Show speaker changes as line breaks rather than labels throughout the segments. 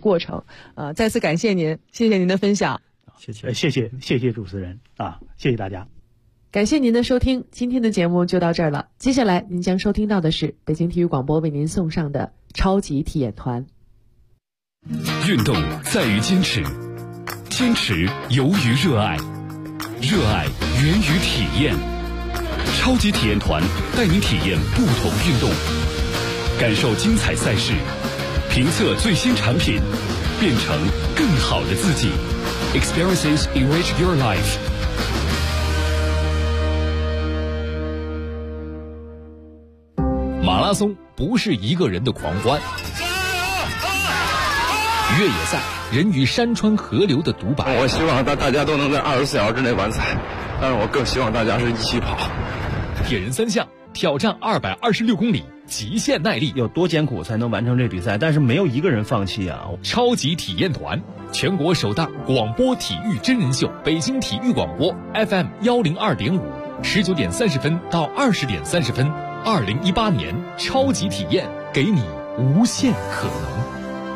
过程。再次感谢您，谢谢您的分享。
谢谢主持人啊，谢谢大家。
感谢您的收听，今天的节目就到这儿了。接下来您将收听到的是北京体育广播为您送上的超级体验团。
运动在于坚持，坚持由于热爱，热爱源于体验。超级体验团带您体验不同运动，感受精彩赛事，评测最新产品，变成更好的自己。Experiences enrich your life。马拉松不是一个人的狂欢，越野赛人与山川河流的独白。
我希望大家都能在24小时之内完赛，但是我更希望大家是一起跑。
铁人三项挑战226公里，极限耐力，
有多艰苦才能完成这比赛？但是没有一个人放弃啊！
超级体验团，全国首档广播体育真人秀，北京体育广播 FM 102.5，19点30分到20点30分。2018年超级体验，给你无限可能。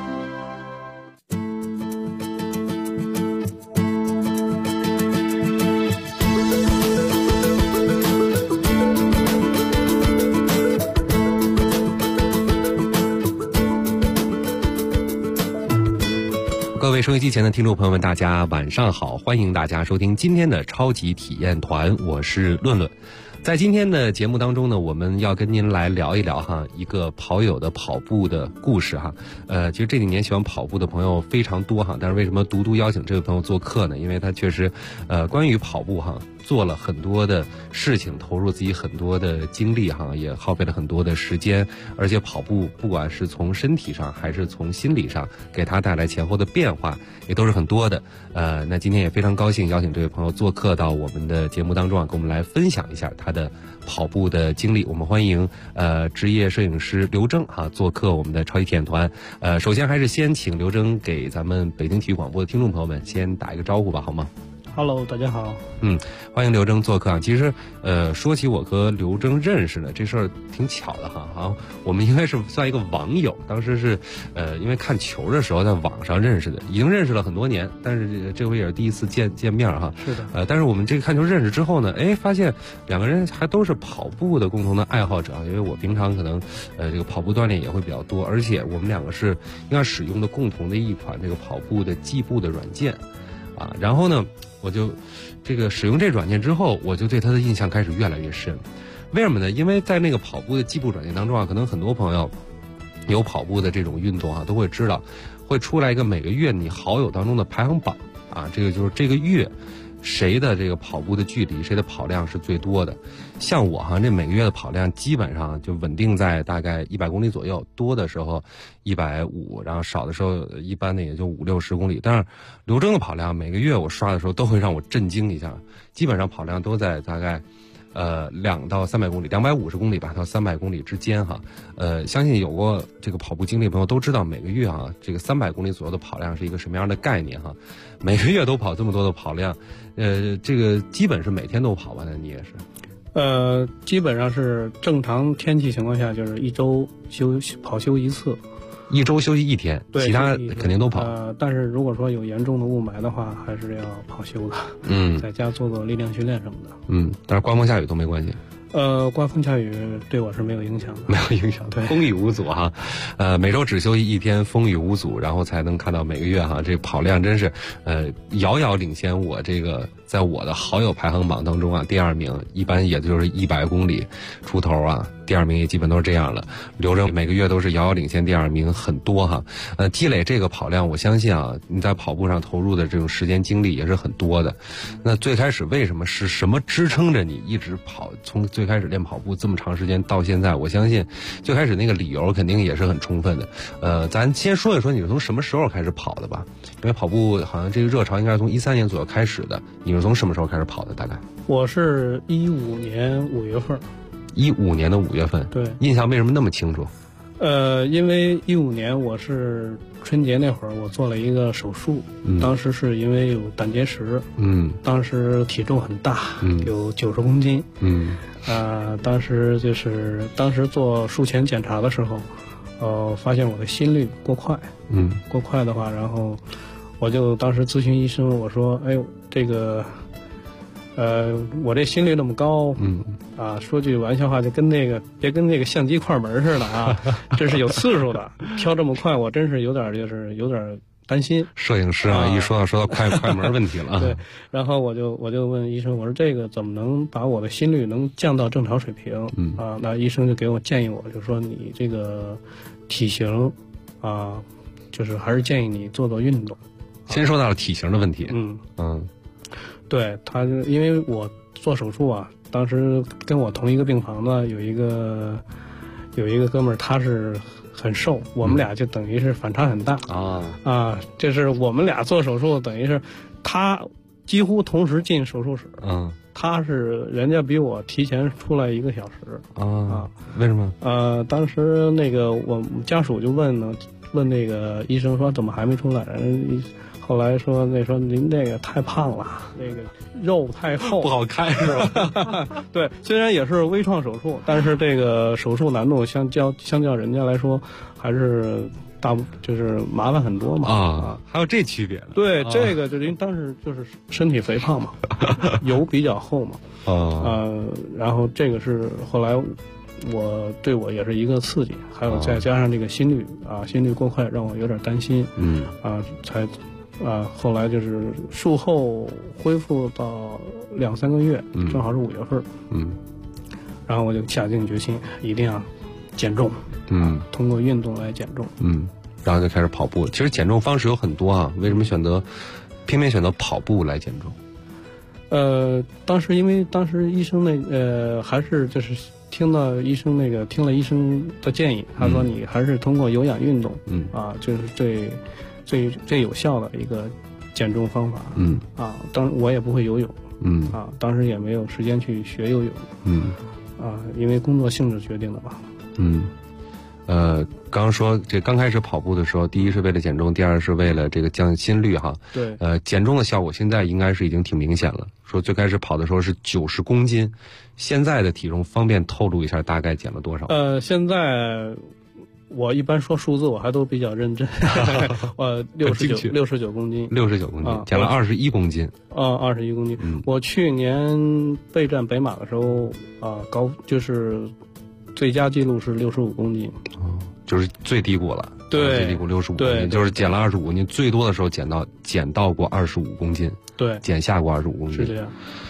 各位收音机前的听众朋友们，大家晚上好，欢迎大家收听今天的超级体验团，我是论论。在今天的节目当中呢，我们要跟您来聊一聊一个跑友的跑步的故事其实这几年喜欢跑步的朋友非常多但是为什么独邀请这位朋友做客呢？因为他确实关于跑步做了很多的事情，投入自己很多的精力也耗费了很多的时间，而且跑步不管是从身体上还是从心理上给他带来前后的变化也都是很多的。那今天也非常高兴邀请这位朋友做客到我们的节目当中跟我们来分享一下他的跑步的经历。我们欢迎职业摄影师刘铮做客我们的超级体验团。首先还是先请刘铮给咱们北京体育广播的听众朋友们先打一个招呼吧，好吗
？Hello， 大家好。
欢迎刘铮做客其实说起我和刘铮认识呢，这事儿挺巧的我们应该是算一个网友，当时是因为看球的时候在网上认识的，已经认识了很多年，但是这回也是第一次见面
是的。
但是我们这个看球认识之后呢，发现两个人还都是跑步的共同的爱好者因为我平常可能这个跑步锻炼也会比较多，而且我们两个是应该使用的共同的一款这个跑步的计步的软件然后呢我就这个使用这软件之后，我就对它的印象开始越来越深。为什么呢？因为在那个跑步的计步软件当中可能很多朋友有跑步的这种运动都会知道，会出来一个每个月你好友当中的排行榜这个就是这个月谁的这个跑步的距离，谁的跑量是最多的。像我这每个月的跑量基本上就稳定在大概100公里左右，多的时候150，然后少的时候一般的也就50-60公里。但是刘铮的跑量每个月我刷的时候都会让我震惊一下，基本上跑量都在大概2到300公里，250公里吧到300公里之间相信有过这个跑步经历的朋友都知道，每个月这个300公里左右的跑量是一个什么样的概念每个月都跑这么多的跑量，这个基本是每天都跑吧？那你也是？
基本上是正常天气情况下，就是一周跑休一次，
一周休息1天，其他肯定都跑。
但是如果说有严重的雾霾的话，还是要跑休的。在家做力量训练什么的。
但是刮风下雨都没关系。
刮风下雨对我是没有影响的，
没有影响，对，风雨无阻每周只休息1天，风雨无阻，然后才能看到每个月这跑量真是遥遥领先我这个在我的好友排行榜当中第2名，一般也就是100公里出头第2名也基本都是这样了。刘铮每个月都是遥遥领先第2名很多积累这个跑量，我相信你在跑步上投入的这种时间精力也是很多的。那最开始为什么是什么支撑着你一直跑，从最开始练跑步这么长时间到现在，我相信最开始那个理由肯定也是很充分的。咱先说一说你是从什么时候开始跑的吧，因为跑步好像这个热潮应该是从13年左右开始的，你是从什么时候开始跑的？大概
我是15年5月份。
15年的5月份，
对，
印象为什么那么清楚？
因为15年我是春节那会儿我做了一个手术，当时是因为有胆结石，当时体重很大，有90公斤，当时做术前检查的时候， 发现我的心率过快，过快的话，然后我就当时咨询医生，我说，哎呦，这个，我这心率那么高，说句玩笑话，就跟别跟那个相机快门似的啊，这是有次数的，跳这么快，我真是有点担心。
摄影师啊，一说到快门问题了。
对，然后我就问医生，我说这个怎么能把我的心率能降到正常水平？那医生就给我建议，我就说你这个体型就是还是建议你做运动。
先说到了体型的问题。
对，他因为我做手术啊，当时跟我同一个病房的有一个哥们儿，他是很瘦，我们俩就等于是反差很大就是我们俩做手术，等于是他几乎同时进手术室，他是人家比我提前出来1个小时
为什么？
当时那个我家属就问那个医生说怎么还没出来？后来说您那个太胖了，那个肉太厚，
不好看是吧？
对，虽然也是微创手术，但是这个手术难度相较人家来说，还是就是麻烦很多嘛。
还有这区别？
对，这个就是因为当时就是身体肥胖嘛，油比较厚嘛。然后这个是后来对我也是一个刺激，还有再加上这个心率过快，让我有点担心。后来就是术后恢复到2-3个月，正好是5月份。然后我就下定决心，一定要减重。通过运动来减重。
然后就开始跑步。其实减重方式有很多啊，为什么偏偏选择跑步来减重？
因为当时医生还是就是听了医生的建议，他说你还是通过有氧运动，就是最有效的一个减重方法。当然我也不会游泳，当时也没有时间去学游泳，因为工作性质决定的吧。
刚刚说这刚开始跑步的时候，第一是为了减重，第二是为了这个降心率哈。
对。
减重的效果现在应该是已经挺明显了。说最开始跑的时候是90公斤，现在的体重方便透露一下大概减了多少？现
在我一般说数字我还都比较认真。我69公斤。69公斤，
减了21公斤。
21公斤。我去年备战北马的时候就是最佳记录是65公斤。
就是最低谷了。
对，
最低谷65公斤，就是减了25公斤，最多的时候减到过25公斤。
对，
减下过25公斤。
是这样。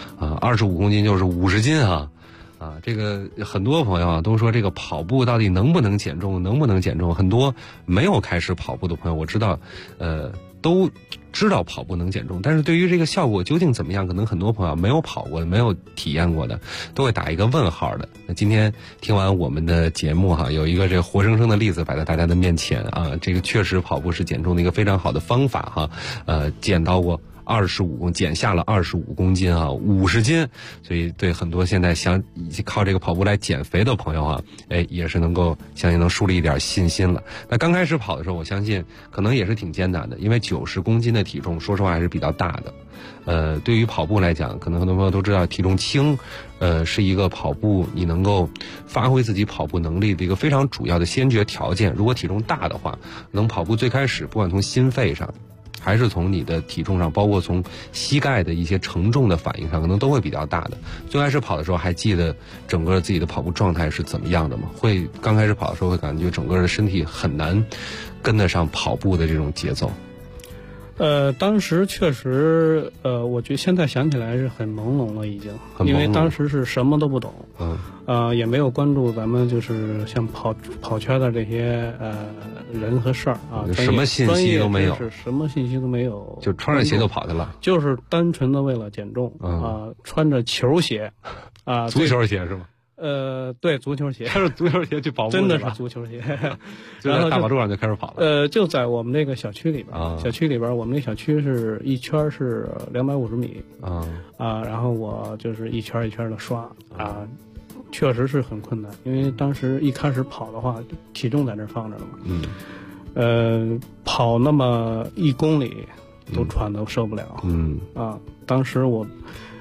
25公斤就是50斤啊。这个很多朋友啊都说这个跑步到底能不能减重？能不能减重？很多没有开始跑步的朋友，我知道，都知道跑步能减重，但是对于这个效果究竟怎么样，可能很多朋友没有跑过的、没有体验过的，都会打一个问号的。那今天听完我们的节目哈，有一个这个活生生的例子摆在大家的面前啊，这个确实跑步是减重的一个非常好的方法哈。减到过减下了25公斤啊，50斤，所以对很多现在想靠这个跑步来减肥的朋友啊，也是相信能树立一点信心了。那刚开始跑的时候，我相信可能也是挺艰难的，因为90公斤的体重，说实话还是比较大的。对于跑步来讲，可能很多朋友都知道，体重轻，是一个跑步你能够发挥自己跑步能力的一个非常主要的先决条件。如果体重大的话，能跑步最开始，不管从心肺上，还是从你的体重上，包括从膝盖的一些承重的反应上，可能都会比较大的。最开始跑的时候，还记得整个自己的跑步状态是怎么样的吗？刚开始跑的时候会感觉整个的身体很难跟得上跑步的这种节奏。
当时确实，我觉得现在想起来是很朦胧了，已经，因为当时是什么都不懂，也没有关注咱们就是像跑圈的这些人和事儿啊，
什么信息都没有，
什么信息都没有，
就穿着鞋就跑去了，
就是单纯的为了减重穿着球鞋
足球鞋是吗？
对，足球鞋，
穿着足球鞋去跑步，
真的是足球鞋，
然后大马路上就开始跑了。
就在我们那个小区里边，小区里边，我们那小区是一圈是250米然后我就是一圈一圈的刷确实是很困难，因为当时一开始跑的话，体重在那放着了嘛，跑那么1公里都喘都受不了，当时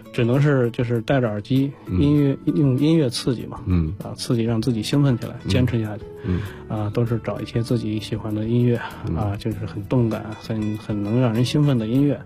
只能是就是戴着耳机，用音乐刺激嘛，刺激让自己兴奋起来，坚持下去，都是找一些自己喜欢的音乐，就是很动感、很能让人兴奋的音乐，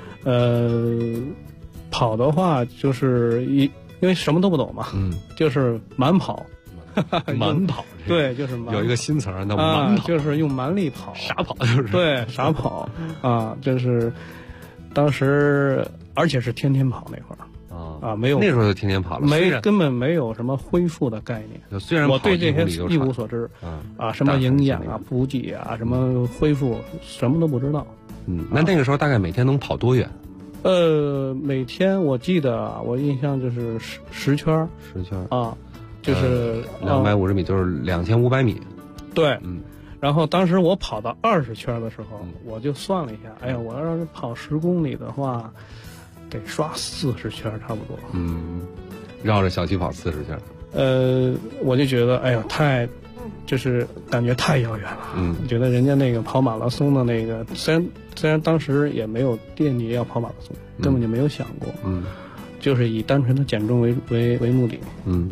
跑的话就是因为什么都不懂嘛，就是蛮跑。
蛮跑，
对，就是
有一个新词儿，那蛮跑
就是用蛮力跑，
傻跑就是
对，傻跑就是当时而且是天天跑那会儿没有
那时候就天天跑了，
根本没有什么恢复的概念。
虽然
我对这些一无所知什么营养补给什么恢复什么都不知道。
那个时候大概每天能跑多远？
每天我记得我印象就是10圈就是
250米，就是2500米。
对，然后当时我跑到20圈的时候，我就算了一下，哎呀，我要是跑10公里的话，得刷40圈差不多。
绕着小区跑40圈。
我就觉得，哎呀，就是感觉太遥远了。觉得人家那个跑马拉松的那个，虽然当时也没有惦记要跑马拉松，根本就没有想过。就是以单纯的减重为目的。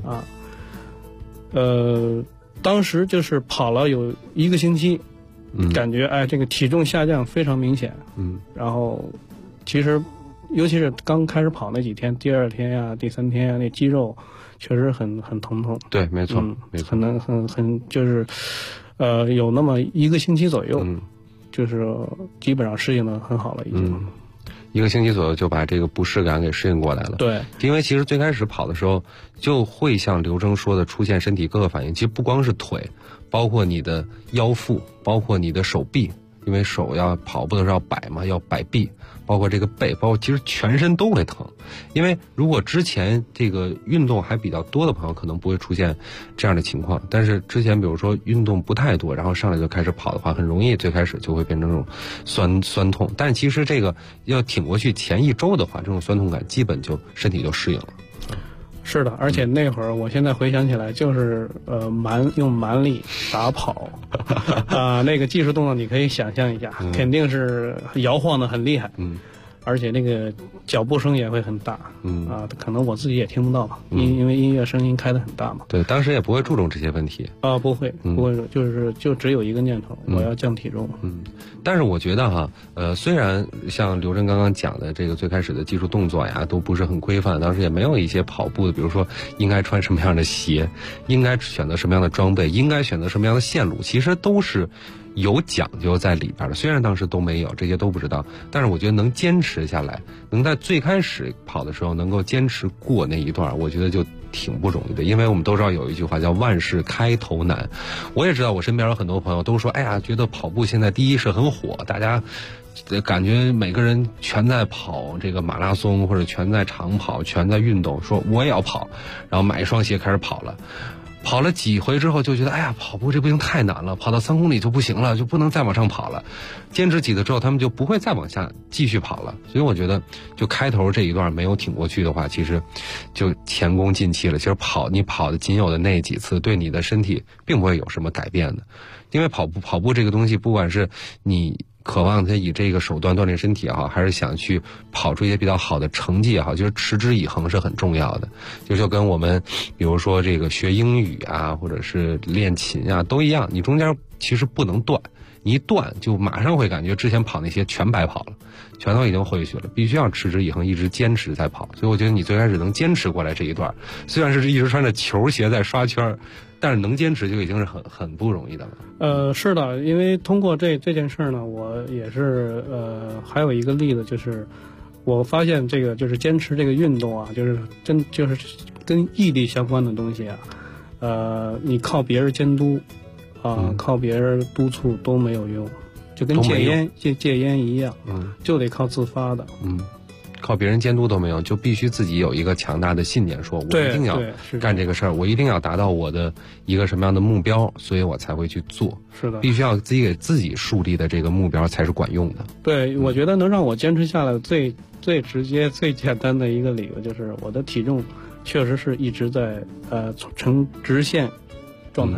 当时就是跑了有1个星期，感觉这个体重下降非常明显。然后其实尤其是刚开始跑那几天，第2天呀、第3天呀，那肌肉确实很疼痛。
对，没错，没错，
很就是有那么1个星期左右，就是基本上适应的很好了，已经。
1个星期左右就把这个不适感给适应过来了。
对，
因为其实最开始跑的时候，就会像刘征说的出现身体各个反应。其实不光是腿，包括你的腰腹，包括你的手臂，因为手要跑步的时候要摆嘛，要摆臂，包括这个背，包括其实全身都会疼。因为如果之前这个运动还比较多的朋友，可能不会出现这样的情况。但是之前比如说运动不太多，然后上来就开始跑的话，很容易最开始就会变成这种酸痛。但是其实这个要挺过去前1周的话，这种酸痛感基本就身体就适应了。
是的，而且那会儿我现在回想起来，就是用蛮力傻跑那个技术动作你可以想象一下，肯定是摇晃的很厉害。而且那个脚步声也会很大，可能我自己也听不到吧，因为音乐声音开得很大嘛。
对，当时也不会注重这些问题
不会，就只有一个念头，我要降体重。
但是我觉得虽然像刘征刚刚讲的这个最开始的技术动作呀都不是很规范，当时也没有一些跑步的，比如说应该穿什么样的鞋，应该选择什么样的装备，应该选择什么样的线路，其实都是有讲究在里边的。虽然当时都没有，这些都不知道，但是我觉得能坚持下来，能在最开始跑的时候能够坚持过那一段，我觉得就挺不容易的。因为我们都知道有一句话叫万事开头难，我也知道我身边有很多朋友都说，哎呀，觉得跑步现在第一是很火，大家感觉每个人全在跑这个马拉松，或者全在长跑，全在运动，说我也要跑，然后买一双鞋开始跑了。跑了几回之后就觉得，哎呀，跑步这不行，太难了，跑到3公里就不行了，就不能再往上跑了。坚持几次之后，他们就不会再往下继续跑了。所以我觉得，就开头这一段没有挺过去的话，其实就前功尽弃了。其实你跑的仅有的那几次，对你的身体并不会有什么改变的。因为跑步这个东西，不管是你渴望他以这个手段锻炼身体也好，还是想去跑出一些比较好的成绩也好，就是持之以恒是很重要的。就跟我们比如说这个学英语啊，或者是练琴啊都一样，你中间其实不能断，你一断就马上会感觉之前跑那些全白跑了，全都已经回去了，必须要持之以恒，一直坚持在跑。所以我觉得你最开始能坚持过来这一段，虽然是一直穿着球鞋在刷圈，但是能坚持就已经是很不容易的了。
是的，因为通过这件事呢，我也是还有一个例子，就是我发现这个就是坚持这个运动啊，就是跟毅力相关的东西啊，你靠别人监督靠别人督促都没有用，就跟戒烟一样，就得靠自发的。
靠别人监督都没有，就必须自己有一个强大的信念，说我一定要干这个事儿，我一定要达到我的一个什么样的目标，所以我才会去做。
是的，
必须要自己给自己树立的这个目标才是管用的。
对，我觉得能让我坚持下来最直接、最简单的一个理由就是我的体重确实是一直在呈直线状态。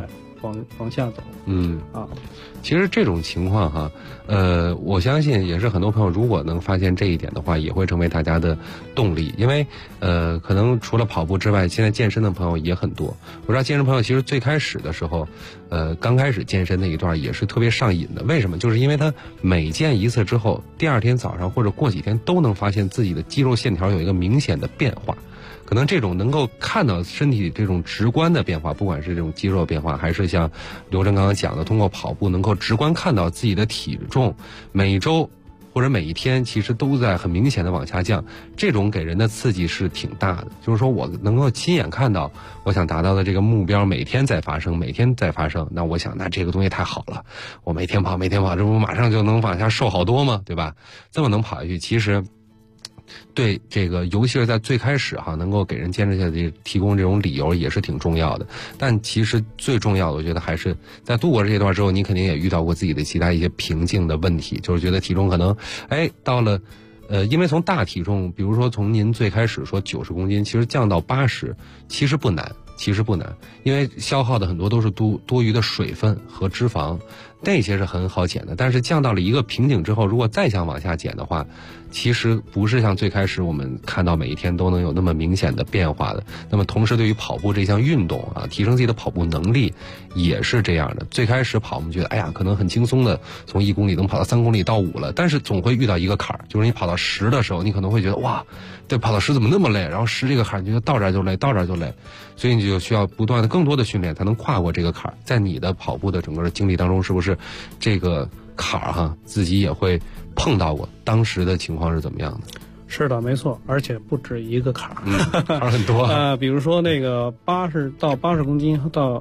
往下走。
其实这种情况哈，我相信也是很多朋友如果能发现这一点的话，也会成为大家的动力。因为可能除了跑步之外，现在健身的朋友也很多。我知道健身朋友其实最开始的时候，刚开始健身那一段也是特别上瘾的。为什么？就是因为他每健一次之后，第二天早上或者过几天都能发现自己的肌肉线条有一个明显的变化。可能这种能够看到身体这种直观的变化，不管是这种肌肉变化，还是像刘真刚刚讲的，通过跑步能够直观看到自己的体重每周或者每一天其实都在很明显的往下降，这种给人的刺激是挺大的。就是说我能够亲眼看到我想达到的这个目标每天在发生，每天在发生，那我想那这个东西太好了，我每天跑，这不马上就能往下瘦好多吗？对吧？这么能跑下去，其实对这个尤其是在最开始能够给人坚持下去提供这种理由也是挺重要的。但其实最重要的我觉得还是在度过这段之后，你肯定也遇到过自己的其他一些瓶颈的问题，就是觉得体重可能到了因为从大体重，比如说从您最开始说90公斤，其实降到80其实不难，因为消耗的很多都是多余的水分和脂肪，那些是很好减的。但是降到了一个瓶颈之后，如果再想往下减的话，其实不是像最开始我们看到每一天都能有那么明显的变化的。那么同时对于跑步这项运动提升自己的跑步能力也是这样的。最开始跑我们觉得可能很轻松的从1公里能跑到3公里到5了，但是总会遇到一个坎儿，就是你跑到10的时候，你可能会觉得哇，对，跑到10怎么那么累，然后10这个坎儿你觉得到这儿就累，所以你就需要不断的更多的训练才能跨过这个坎儿。在你的跑步的整个的经历当中，是不是这个坎儿自己也会碰到过？当时的情况是怎么样的？
是的，没错，而且不止一个坎儿，
坎儿很多
比如说那个80到80公斤到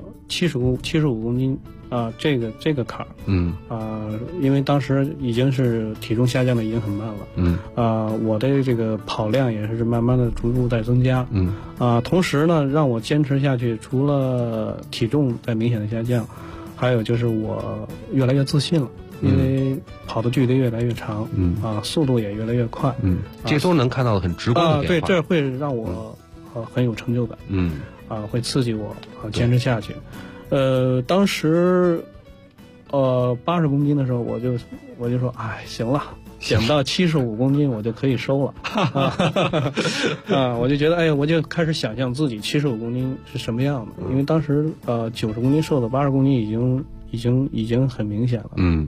75公斤这个坎儿，因为当时已经是体重下降的已经很慢了，我的这个跑量也是慢慢的逐步在增加，同时呢，让我坚持下去，除了体重在明显的下降，还有就是我越来越自信了。因为跑的距离越来越长，速度也越来越快，
这都能看到很直观的变化。
对，这会让我很有成就感，会刺激我坚持下去。当时80公斤的时候，我就说，行了，减到75公斤我就可以收了，我就觉得，我就开始想象自己75公斤是什么样的，因为当时90公斤瘦的80公斤已经很明显了，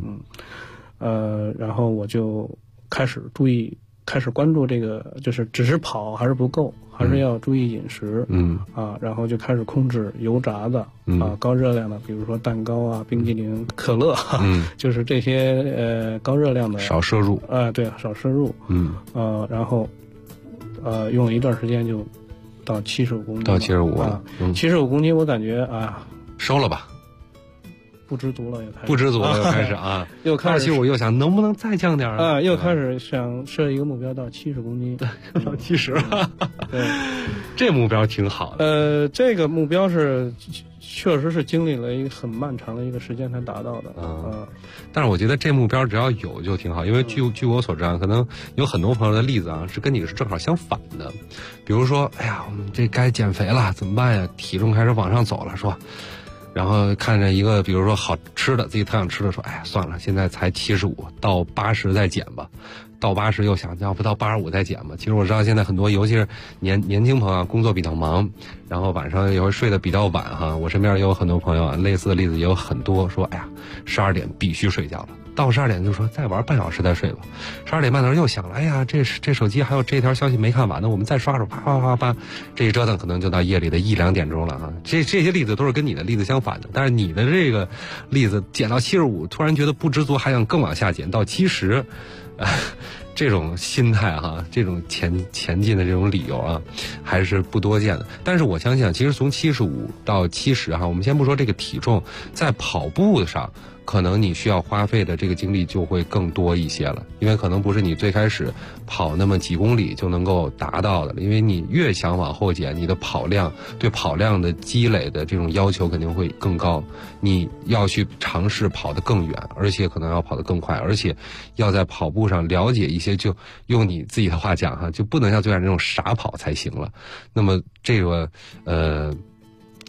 然后我就开始关注这个，就是只是跑还是不够，还是要注意饮食，然后就开始控制油炸的高热量的，比如说蛋糕冰激凌、可乐，就是这些高热量的
少摄入，
对，少摄入，然后用了一段时间就到75公斤，
到75了
，75公斤我感觉
收了吧。
不知足了，又开始又开始
25又想能不能再降点
又开始想设一个目标到70公斤，
到70，
对，
这目标挺好的。
这个目标是确实是经历了一个很漫长的一个时间才达到的，
但是我觉得这目标只要有就挺好，因为据我所知可能有很多朋友的例子是跟你是正好相反的。比如说，我们这该减肥了，怎么办呀？体重开始往上走了，说。然后看着一个比如说好吃的，自己特想吃的，说算了，现在才75，到80再减吧。到80又想要不到85再减吧。其实我知道现在很多尤其是年轻朋友工作比较忙，然后晚上也会睡得比较晚我身边也有很多朋友类似的例子也有很多，说12点必须睡觉了，到12点就说再玩半小时再睡吧。12点半的时候又想了，这手机还有这条消息没看完呢，我们再刷刷，啪，这一折腾可能就到夜里的1、2点钟了这些例子都是跟你的例子相反的，但是你的这个例子减到75，突然觉得不知足，还想更往下减到70。这种心态这种前进的这种理由还是不多见的。但是我相信其实从75到70我们先不说这个体重，在跑步上可能你需要花费的这个精力就会更多一些了，因为可能不是你最开始跑那么几公里就能够达到的，因为你越想往后减，你的对跑量的积累的这种要求肯定会更高，你要去尝试跑得更远，而且可能要跑得更快，而且要在跑步上了解一些，就用你自己的话讲就不能像最开始那种傻跑才行了。那么这个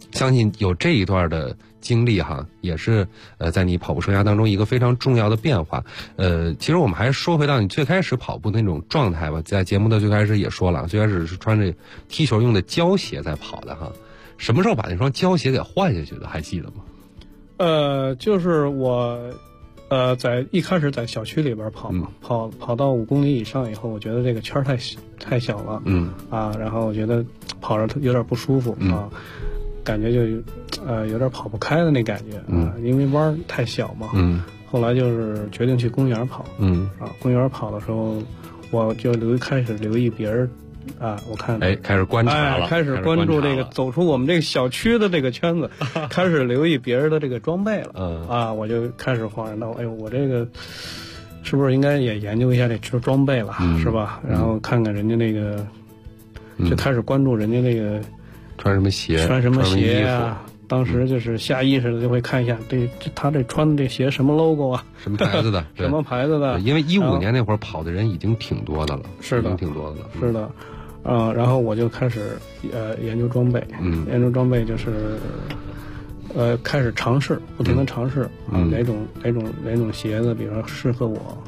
相信有这一段的经历哈，也是在你跑步生涯当中一个非常重要的变化。其实我们还是说回到你最开始跑步的那种状态吧，在节目的最开始也说了，最开始是穿着踢球用的胶鞋在跑的哈。什么时候把那双胶鞋给换下去的？还记得吗？
就是我，在一开始在小区里边跑嘛，跑到5公里以上以后，我觉得这个圈太小了，然后我觉得跑着有点不舒服啊，感觉就有点跑不开的那感觉啊，因为弯太小嘛，后来就是决定去公园跑，公园跑的时候，我就开始留意别人。我看
开始观察了，
开始关注这个，走出我们这个小区的这个圈子，开始留意别人的这个装备了。我就开始恍然到，哎呦，我这个是不是应该也研究一下这装备了，是吧？然后看看人家那个，就开始关注人家那个
穿什么鞋
啊。当时就是下意识的就会看一下，他这穿的这鞋什么 logo 啊，
什么牌子的，
什么牌子的？
因为15年那会儿跑的人已经挺多的了，
是的，
挺多的了，
是的。然后我就开始研究装备，研究装备就是开始尝试，不停的尝试哪种鞋子比较适合我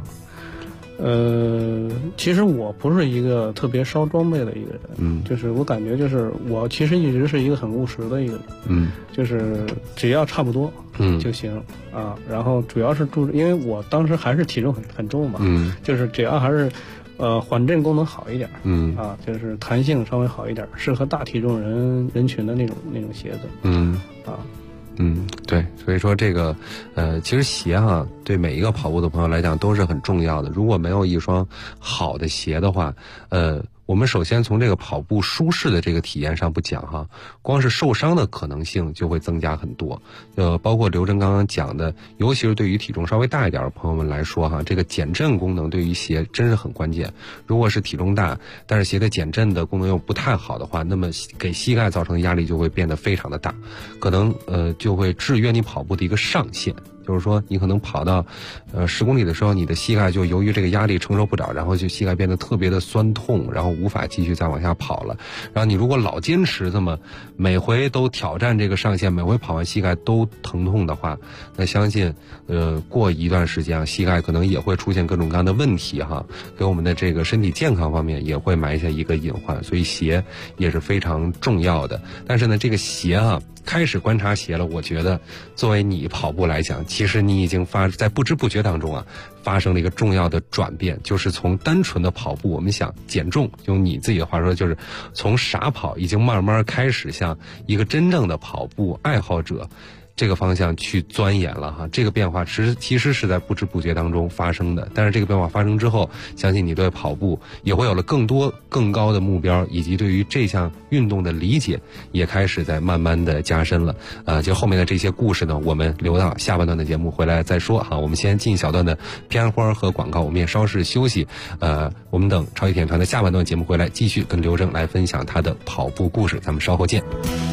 其实我不是一个特别烧装备的一个人，就是我感觉就是我其实一直是一个很务实的一个人，就是只要差不多就行然后主要是因为我当时还是体重很重嘛，就是只要还是缓震功能好一点，就是弹性稍微好一点，适合大体重人群的那种鞋子，
对，所以说这个其实鞋哈，对每一个跑步的朋友来讲都是很重要的。如果没有一双好的鞋的话，我们首先从这个跑步舒适的这个体验上不讲哈，光是受伤的可能性就会增加很多。包括刘真刚刚讲的，尤其是对于体重稍微大一点的朋友们来说哈，这个减震功能对于鞋真是很关键。如果是体重大，但是鞋的减震的功能又不太好的话，那么给膝盖造成的压力就会变得非常的大，可能就会制约你跑步的一个上限。就是说你可能跑到10公里的时候，你的膝盖就由于这个压力承受不了，然后就膝盖变得特别的酸痛，然后无法继续再往下跑了。然后你如果老坚持这么每回都挑战这个上限，每回跑完膝盖都疼痛的话，那相信过一段时间膝盖可能也会出现各种各样的问题哈，给我们的这个身体健康方面也会埋下一个隐患。所以鞋也是非常重要的。但是呢，这个鞋开始观察鞋了，我觉得作为你跑步来讲，其实你已经在不知不觉当中发生了一个重要的转变，就是从单纯的跑步，我们想减重，用你自己的话说，就是从傻跑已经慢慢开始向一个真正的跑步爱好者这个方向去钻研了哈。这个变化其实是在不知不觉当中发生的，但是这个变化发生之后，相信你对跑步也会有了更多更高的目标，以及对于这项运动的理解也开始在慢慢的加深了。就后面的这些故事呢，我们留到下半段的节目回来再说哈。我们先进一小段的片花和广告，我们也稍事休息。我们等超级体验团的下半段节目回来，继续跟刘铮来分享他的跑步故事，咱们稍后见。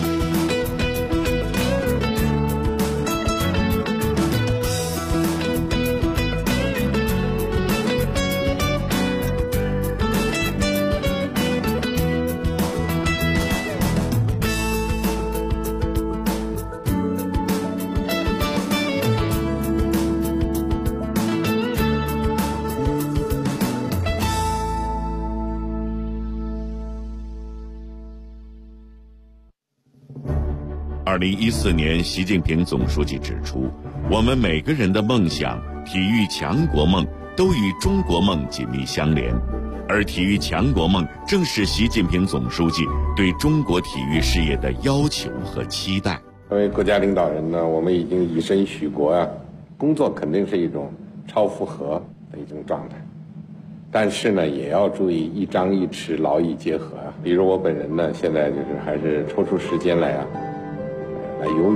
2014年，习近平总书记指出，我们每个人的梦想、体育强国梦都与中国梦紧密相连，而体育强国梦正是习近平总书记对中国体育事业的要求和期待。
作为国家领导人呢，我们已经以身许国工作肯定是一种超负荷的一种状态，但是呢，也要注意一张一弛，劳逸结合比如我本人呢，现在就是还是抽出时间来游泳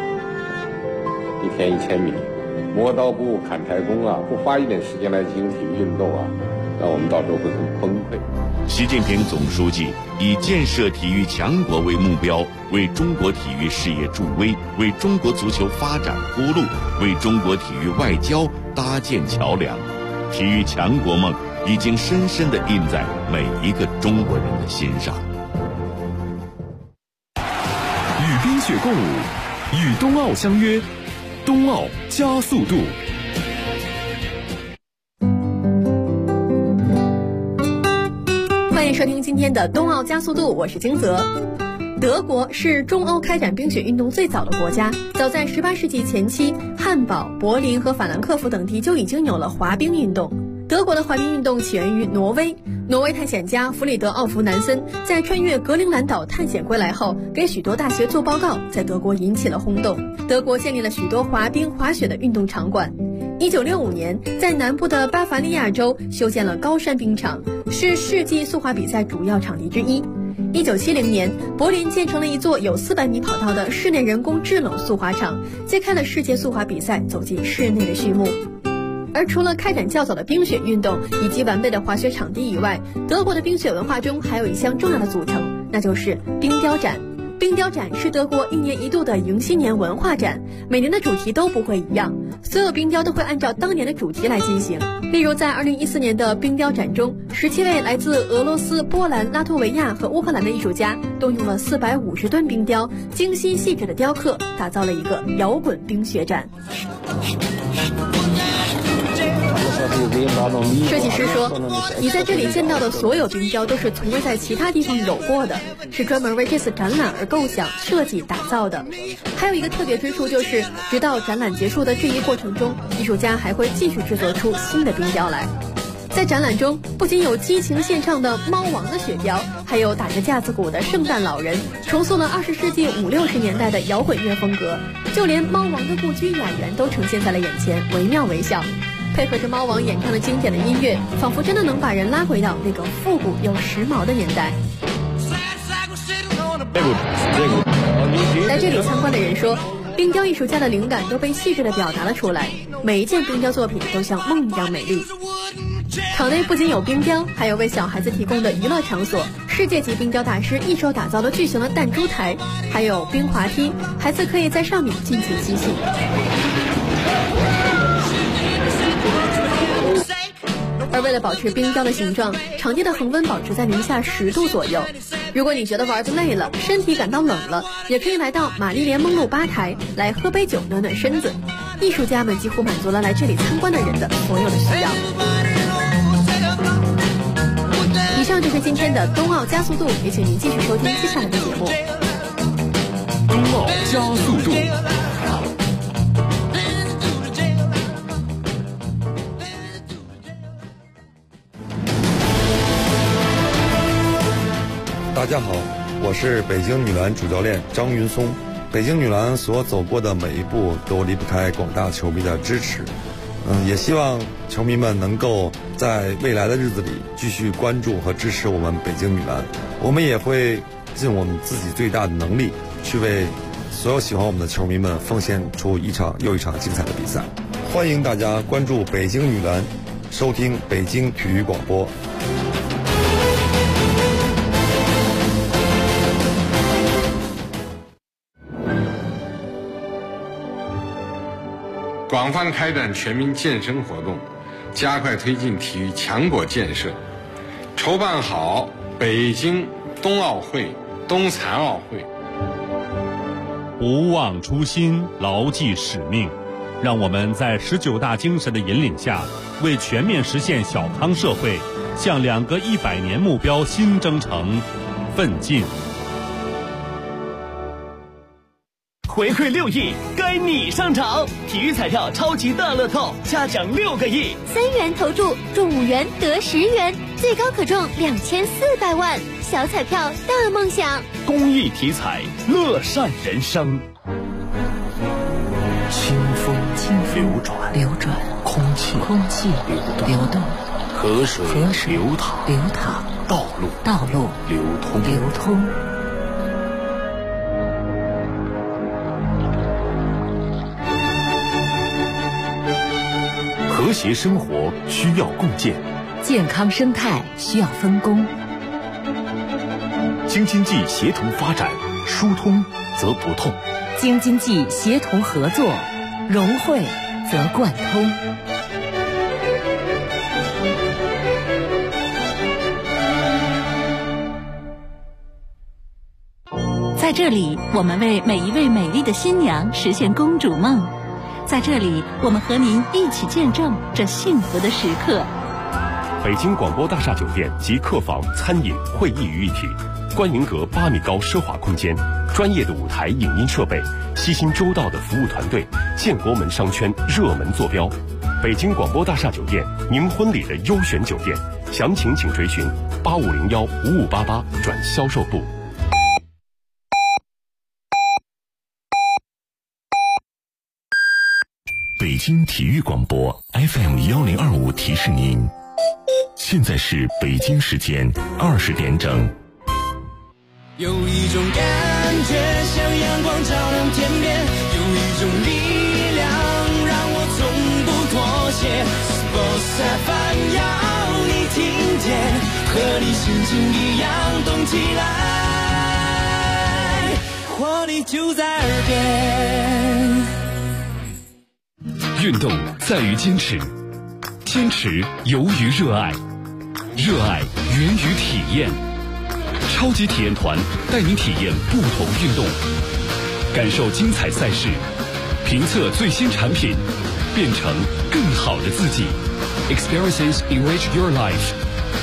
，1天1000米，磨刀不误砍柴工不花一点时间来进行体育运动那我们到时候会很崩溃。
习近平总书记以建设体育强国为目标，为中国体育事业助威，为中国足球发展铺路，为中国体育外交搭建桥梁。体育强国梦已经深深地印在每一个中国人的心上。
与共舞，与冬奥相约，冬奥加速度。
欢迎收听今天的冬奥加速度，我是金泽。德国是中欧开展冰雪运动最早的国家，早在18世纪前期，汉堡、柏林和法兰克福等地就已经有了滑冰运动。德国的滑冰运动起源于挪威，挪威探险家弗里德奥弗南森在穿越格陵兰岛探险归来后，给许多大学做报告，在德国引起了轰动。德国建立了许多滑冰、滑雪的运动场馆。1965年，在南部的巴伐利亚州修建了高山冰场，是世纪速滑比赛主要场地之一。1970年，柏林建成了一座有400米跑道的室内人工制冷速滑场，揭开了世界速滑比赛走进室内的序幕。而除了开展较早的冰雪运动以及完备的滑雪场地以外，德国的冰雪文化中还有一项重要的组成，那就是冰雕展。冰雕展是德国1年1度的迎新年文化展，每年的主题都不会一样，所有冰雕都会按照当年的主题来进行。例如在2014年的冰雕展中，17位来自俄罗斯、波兰、拉脱维亚和乌克兰的艺术家动用了450吨冰雕，精心细致的雕刻，打造了一个摇滚冰雪展。设计师说，你在这里见到的所有冰雕都是从未在其他地方有过的，是专门为这次展览而构想、设计、打造的。还有一个特别之处就是，直到展览结束的这一过程中，艺术家还会继续制作出新的冰雕来。在展览中，不仅有激情献唱的猫王的雪雕，还有打着架子鼓的圣诞老人，重塑了20世纪50、60年代的摇滚乐风格，就连猫王的故居雅园都呈现在了眼前，惟妙惟肖。配合着猫王演唱的经典的音乐，仿佛真的能把人拉回到那个复古又时髦的年代。来这里参观的人说，冰雕艺术家的灵感都被细致地表达了出来，每一件冰雕作品都像梦一样美丽。场内不仅有冰雕，还有为小孩子提供的娱乐场所，世界级冰雕大师一手打造了巨型的弹珠台，还有冰滑梯，孩子可以在上面尽情嬉戏。而为了保持冰雕的形状，场地的恒温保持在零下10度左右。如果你觉得玩得累了，身体感到冷了，也可以来到玛丽莲梦露吧台来喝杯酒暖暖身子。艺术家们几乎满足了来这里参观的人的所有的需要。以上就是今天的冬奥加速度，也请您继续收听接下来的节目。
冬奥加速度。
大家好，我是北京女篮主教练张云松。北京女篮所走过的每一步都离不开广大球迷的支持。也希望球迷们能够在未来的日子里继续关注和支持我们北京女篮。我们也会尽我们自己最大的能力，去为所有喜欢我们的球迷们奉献出一场又一场精彩的比赛。欢迎大家关注北京女篮，收听北京体育广播。
广泛开展全民健身活动，加快推进体育强国建设，筹办好北京冬奥会、冬残奥会。
不忘初心，牢记使命，让我们在19大精神的引领下，为全面实现小康社会，向2个100年目标新征程奋进。
回馈6亿，该你上场！体育彩票超级大乐透，嘉奖6个亿
，3元投注中5元得10元，最高可中2400万。小彩票大梦想，
公益体彩，乐善人生。清风流转，空气流动，河水流淌，道路流通。和谐生活需要共建，
健康生态需要分工。
京津冀协同发展，疏通则不痛；
京津冀协同合作，融汇则贯通。 在在这里，我们为每一位美丽的新娘实现公主梦。在这里，我们和您一起见证这幸福的时刻。
北京广播大厦酒店集客房、餐饮、会议于一体，观云阁8米高奢华空间，专业的舞台影音设备，悉心周到的服务团队，建国门商圈热门坐标。北京广播大厦酒店，您婚礼的优选酒店，详情请垂询8501-5588转销售部。
北京体育广播 FM1025提示您，现在是北京时间20点整。
有一种感觉像阳光照亮天边，有一种力量让我从不妥协。Sports FM 要你听见，和你心情一样动起来，活力就在耳边。
运动在于坚持，坚持由于热爱，热爱源于体验。超级体验团带您体验不同运动，感受精彩赛事，评测最新产品，变成更好的自己。Experiences enrich your life。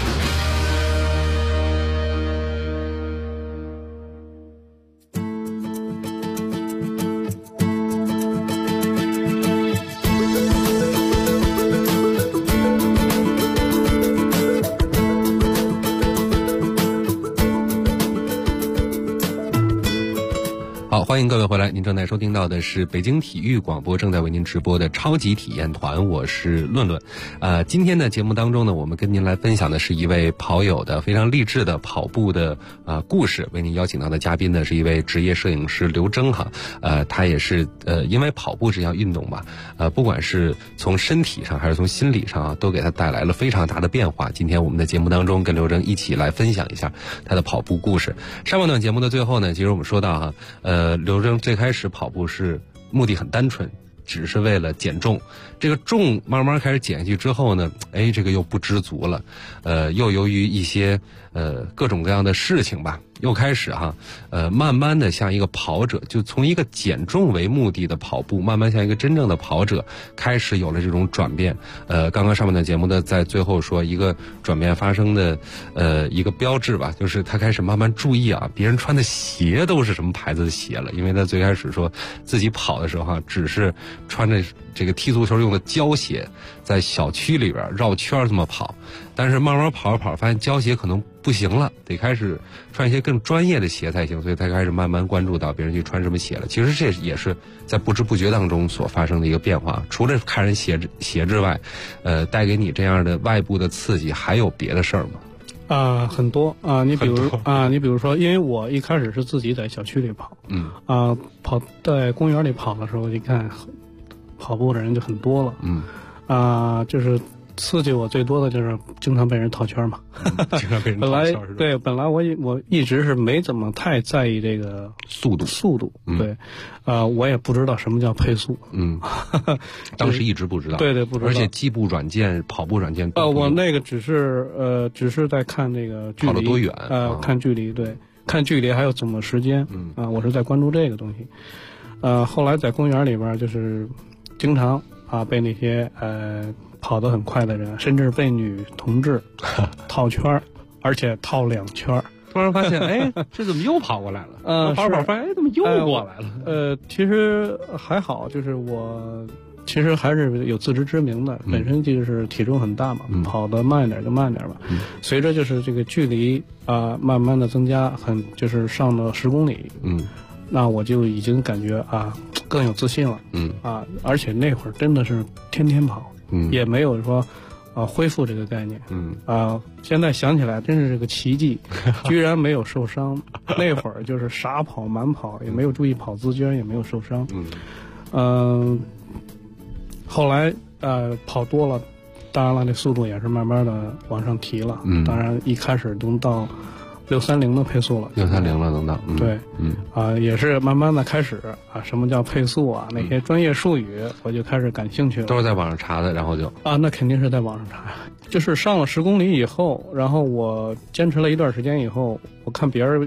欢迎各位回来，您正在收听到的是北京体育广播正在为您直播的超级体验团，我是论论。今天的节目当中呢，我们跟您来分享的是一位跑友的非常励志的跑步的故事。为您邀请到的嘉宾呢是一位职业摄影师刘铮哈，他也是因为跑步这项运动吧，不管是从身体上还是从心理上都给他带来了非常大的变化。今天我们的节目当中跟刘铮一起来分享一下他的跑步故事。上半段节目的最后呢，其实我们说到刘铮最开始跑步是目的很单纯，只是为了减重。这个重慢慢开始减下去之后呢，这个又不知足了，又由于一些各种各样的事情吧，又开始慢慢的像一个跑者，就从一个减重为目的的跑步，慢慢像一个真正的跑者，开始有了这种转变。刚刚上面的节目呢，在最后说一个转变发生的一个标志吧，就是他开始慢慢注意别人穿的鞋都是什么牌子的鞋了，因为他最开始说自己跑的时候只是穿着这个踢足球用的胶鞋，在小区里边绕圈这么跑，但是慢慢跑着跑着发现胶鞋可能不行了，得开始穿一些更专业的鞋才行，所以他开始慢慢关注到别人去穿什么鞋了。其实这也是在不知不觉当中所发生的一个变化。除了看人鞋之外，带给你这样的外部的刺激，还有别的事儿吗？
很多你比如说，因为我一开始是自己在小区里跑，跑在公园里跑的时候，一看跑步的人就很多了，就是刺激我最多的就是经常被人套圈嘛，
经常被人套圈是吧？
本来我一直是没怎么太在意这个速度，对，我也不知道什么叫配速，
当时一直不知道，
对，不知道，
而且计步软件、跑步软件
我那个只是在看那个距离，
跑了多远，
看距离，对，看距离还有总的时间，我是在关注这个东西，后来在公园里边就是经常被那些跑得很快的人，甚至被女同志套圈，而且套2圈。
突然发现，这怎么又跑过来了？跑发现，怎么又过来了？
其实还好，就是我其实还是有自知之明的，本身就是体重很大嘛，跑得慢一点就慢点吧。随着就是这个距离慢慢的增加，就是上了10公里，那我就已经感觉更有自信了，而且那会儿真的是天天跑，也没有说恢复这个概念，现在想起来真是这个奇迹，居然没有受伤。那会儿就是傻跑满跑，也没有注意跑姿，居然也没有受伤。后来跑多了，当然了，这速度也是慢慢的往上提了，当然一开始能到630的配速了
，630了能到，
对，也是慢慢的开始什么叫配速那些专业术语我就开始感兴趣了，
都是在网上查的，然后就
那肯定是在网上查，就是上了10公里以后，然后我坚持了一段时间以后，我看别人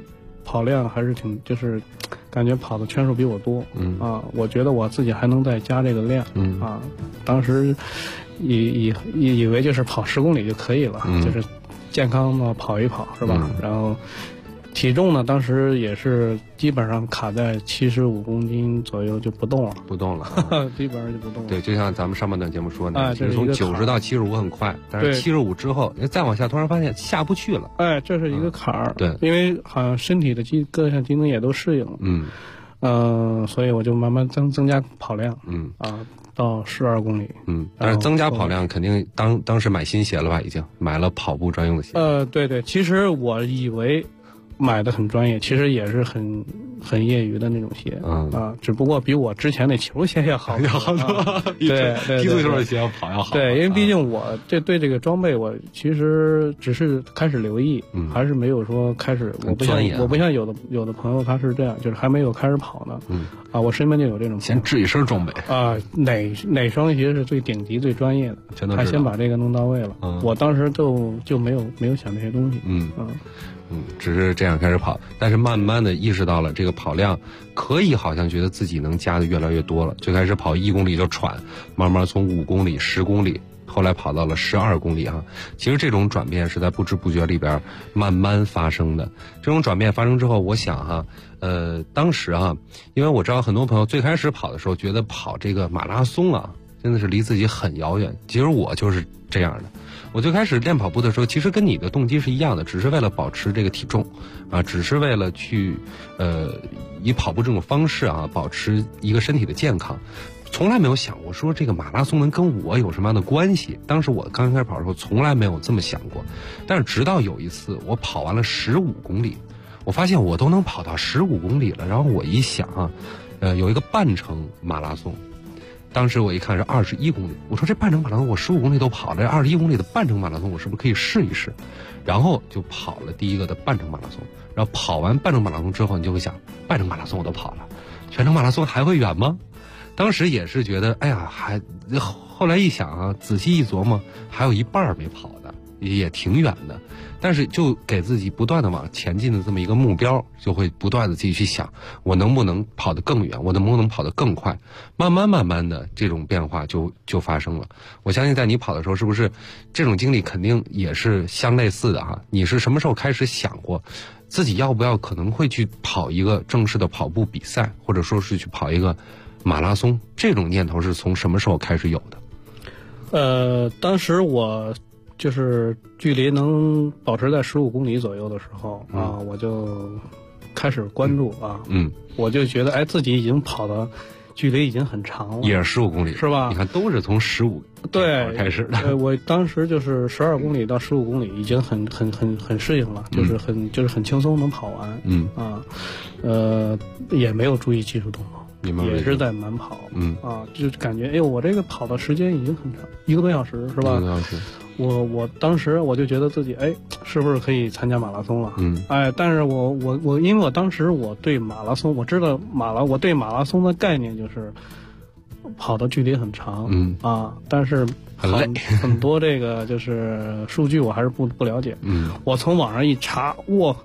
跑量还是就是感觉跑的圈数比我多，我觉得我自己还能再加这个量，当时以为就是跑10公里就可以了，就是健康的跑一跑是吧？然后体重呢，当时也是基本上卡在75公斤左右就不动了，基本上就不动了。
对，就像咱们上半段节目说的，就是从90到75很快，但是75之后再往下，突然发现下不去了。
这是一个坎儿。
对，
因为好像身体的各项机能也都适应了。所以我就慢慢增加跑量。到12公里。
但是增加跑量肯定当时买新鞋了吧？已经买了跑步专用的鞋。
对，其实我以为买的很专业，其实也是很业余的那种鞋，只不过比我之前那球鞋要好多。对，
踢足球的鞋要跑要好。
对，因为毕竟我对这个装备，我其实只是开始留意，还是没有说开始。我不像有的朋友他是这样，就是还没有开始跑呢。我身边就有这种。
先置一身装备
哪双鞋是最顶级、最专业的，他先把这个弄到位了。我当时就没有想这些东西。
只是这样开始跑，但是慢慢的意识到了这个跑量可以，好像觉得自己能加的越来越多了。最开始跑1公里就喘，慢慢从5公里、10公里，后来跑到了12公里啊。其实这种转变是在不知不觉里边慢慢发生的。这种转变发生之后，我想当时因为我知道很多朋友最开始跑的时候觉得跑这个马拉松真的是离自己很遥远。其实我就是这样的。我最开始练跑步的时候，其实跟你的动机是一样的，只是为了保持这个体重只是为了去以跑步这种方式保持一个身体的健康，从来没有想过说这个马拉松能跟我有什么样的关系。当时我刚开始跑的时候从来没有这么想过，但是直到有一次我跑完了15公里，我发现我都能跑到15公里了，然后我一想有一个半程马拉松，当时我一看是21公里，我说这半程马拉松我15公里都跑了，21公里的半程马拉松我是不是可以试一试？然后就跑了第一个的半程马拉松。然后跑完半程马拉松之后，你就会想，半程马拉松我都跑了，全程马拉松还会远吗？当时也是觉得，后来一想仔细一琢磨，还有一半没跑的，也挺远的。但是就给自己不断的往前进的这么一个目标，就会不断的自己去想，我能不能跑得更远，我能不能跑得更快。慢慢的这种变化就发生了。我相信在你跑的时候，是不是这种经历肯定也是相类似的你是什么时候开始想过自己要不要可能会去跑一个正式的跑步比赛，或者说是去跑一个马拉松？这种念头是从什么时候开始有
的？当时我就是距离能保持在15公里左右的时候我就开始关注我就觉得自己已经跑的距离已经很长了，
也是15公里
是吧？
你看都是从15开始的。
我当时就是12公里到15公里已经很适应了，就是很轻松能跑完。也没有注意技术动作，也是在慢跑。就感觉我这个跑的时间已经很长，1个多小时是吧？1个多小时。我当时我就觉得自己是不是可以参加马拉松了？但是我因为我当时我对马拉松，我知道我对马拉松的概念就是跑的距离很长但是很多这个就是数据我还是不了解。我从网上一查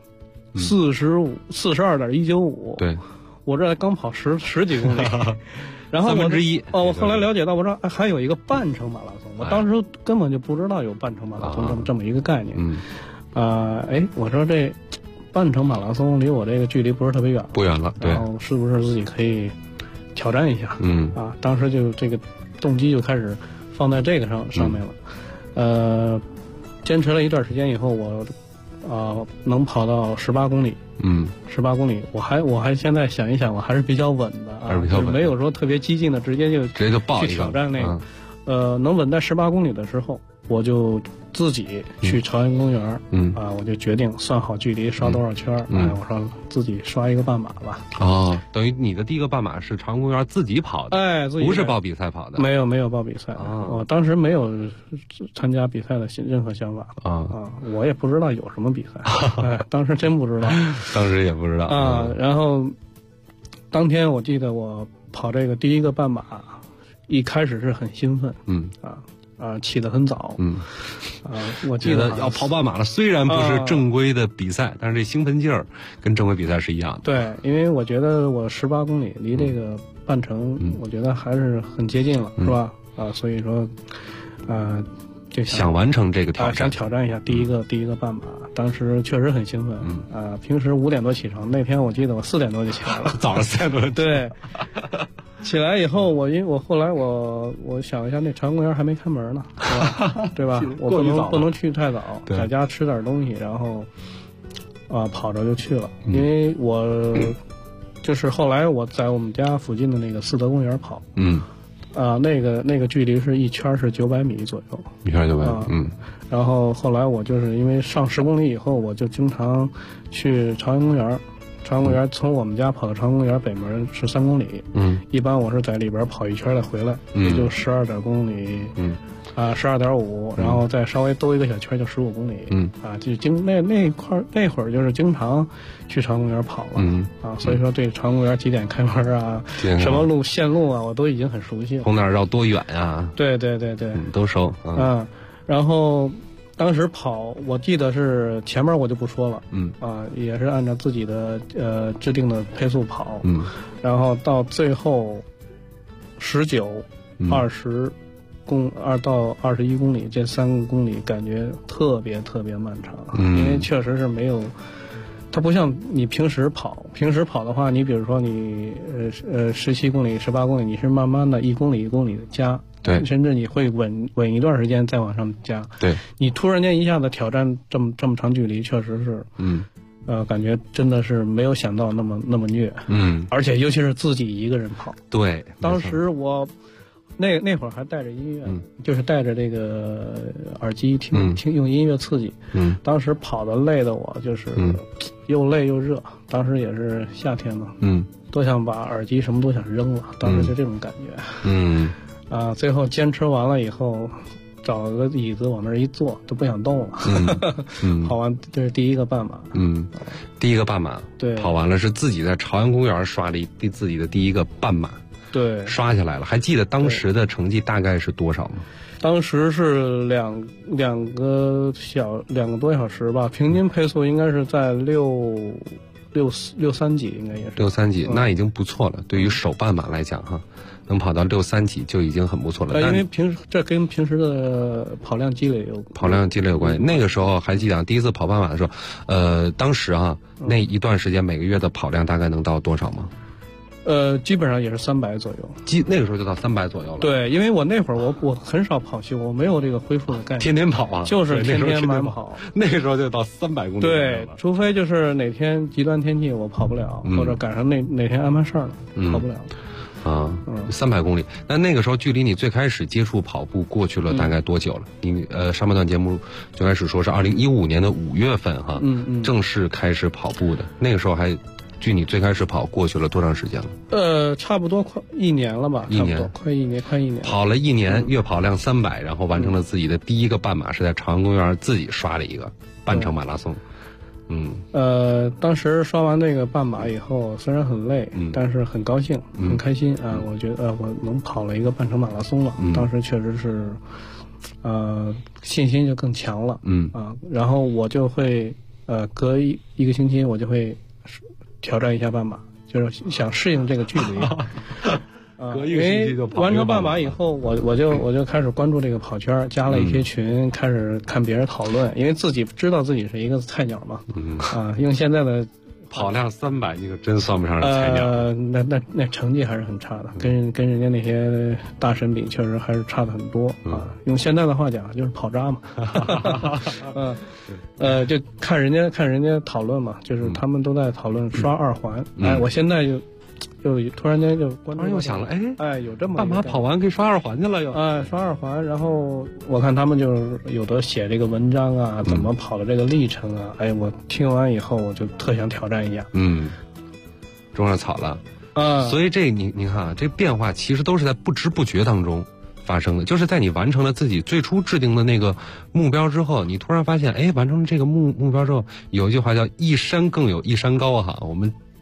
42.195，
对，
我这刚跑十几公里。然后
1/3
我后来了解到，我说还有一个半程马拉松，我当时根本就不知道有半程马拉松这么一个概念。我说这半程马拉松离我这个距离不是特别远，
不远了，对，
然后是不是自己可以挑战一下？当时就这个动机就开始放在这个上面了。坚持了一段时间以后，我能跑到18公里。18公里，我还现在想一想，我还是比较稳的就是没有说特别激进的，直接就
报
去挑战那个。能稳在18公里的时候，我就自己去朝阳公园我就决定算好距离，刷多少圈我说自己刷一个半马吧。
等于你的第一个半马是朝阳公园自己跑的，不是报比赛跑的。
没有报比赛我当时没有参加比赛的任何想法我也不知道有什么比赛当时真不知道
当时也不知道
然后当天我记得我跑这个第一个半马，一开始是很兴奋起得很早。我记
得要跑半马了，虽然不是正规的比赛，但是这兴奋劲儿跟正规比赛是一样的。
对，因为我觉得我18公里离这个半程，我觉得还是很接近了，是吧？所以说，就
想完成这个挑战，
想挑战一下第一个半马。当时确实很兴奋，平时5点多起床，那天我记得我4点多就起来了，
早上4点多。
对，起来以后因为我后来我想一下，那朝阳公园还没开门呢，对吧？我不能去太早，在家吃点东西，然后跑着就去了，因为我就是后来我在我们家附近的那个四德公园跑，那个距离是一圈是900米左右，
一圈900米，
然后后来我就是因为上10公里以后，我就经常去朝阳公园。朝阳公园从我们家跑到朝阳公园北门是3公里，一般我是在里边跑一圈再回来，也就12点公里，12.5，然后再稍微兜一个小圈就15公里，就那会儿就是经常去朝阳公园跑了，所以说对朝阳公园几点开门啊，什么线路啊，我都已经很熟悉了。
从哪儿绕多远啊？
对，
都熟。
然后当时跑，我记得是前面我就不说了，也是按照自己的制定的配速跑，然后到最后19、20到21公里这3公里，感觉特别特别漫长，因为确实是没有，它不像你平时跑的话，你比如说你17公里、18公里，你是慢慢的1公里1公里的加。
对，
甚至你会稳一段时间再往上加。
对，
你突然间一下子挑战这么长距离，确实是，感觉真的是没有想到那么虐。而且尤其是自己一个人跑。
对，
当时我那会儿还带着音乐，就是带着这个耳机听用音乐刺激。当时跑的累的我就是又累又热，当时也是夏天嘛，都想把耳机什么都想扔了，当时就这种感觉。最后坚持完了以后，找个椅子往那儿一坐，都不想动了。跑完这是第一个半马。
第一个半马，
对，
跑完了是自己在朝阳公园刷了自己的第一个半马，
对，
刷下来了。还记得当时的成绩大概是多少吗？
当时是两个多小时吧，平均配速应该是在6.3几，应该也是
6.3几，那已经不错了。对于首半马来讲哈，能跑到6.3几就已经很不错了。
因为这跟平时的跑量积累有
关系。那个时候还记得第一次跑半马的时候，当时那一段时间每个月的跑量大概能到多少吗？
基本上也是300左右。
那个时候就到300左右了。
对，因为我那会儿我很少跑休，我没有这个恢复的概念。
天天跑啊，
就是天天慢跑。
那个时候就到300公里。
对，除非就是哪天极端天气我跑不了，或者赶上哪天安排事儿了，跑不了。
300公里。那个时候距离你最开始接触跑步过去了大概多久了？你上半段节目最开始说是2015年的5月份正式开始跑步的。那个时候距你最开始跑过去了多长时间了？
差不多快1年了吧，快一年。
跑了1年，月跑量300，然后完成了自己的第一个半马，是在朝阳公园自己刷了一个半程马拉松。
当时刷完那个半马以后，虽然很累，但是很高兴，很开心啊！我觉得我能跑了一个半程马拉松了，当时确实是，信心就更强了，然后我就会隔一个星期我就会挑战一下半马，就是想适应这个距离。因为完成半马以后，我就开始关注这个跑圈，加了一些群，开始看别人讨论，因为自己知道自己是一个菜鸟嘛，用现在的
跑量300，你可真算不上是菜鸟。
那成绩还是很差的，跟人家那些大神比，确实还是差的很多啊。用现在的话讲，就是跑渣嘛。就看人家讨论嘛，就是他们都在讨论刷2环，我现在就突然间就关注，
又想了，
有这么
半马跑完可以刷2环去了又，
刷2环，然后我看他们就是有的写这个文章啊，怎么跑的这个历程啊，我听完以后我就特想挑战一下，
种上草了，所以这你看这变化其实都是在不知不觉当中发生的，就是在你完成了自己最初制定的那个目标之后，你突然发现，完成了这个目标之后，有一句话叫一山更有一山高哈，我们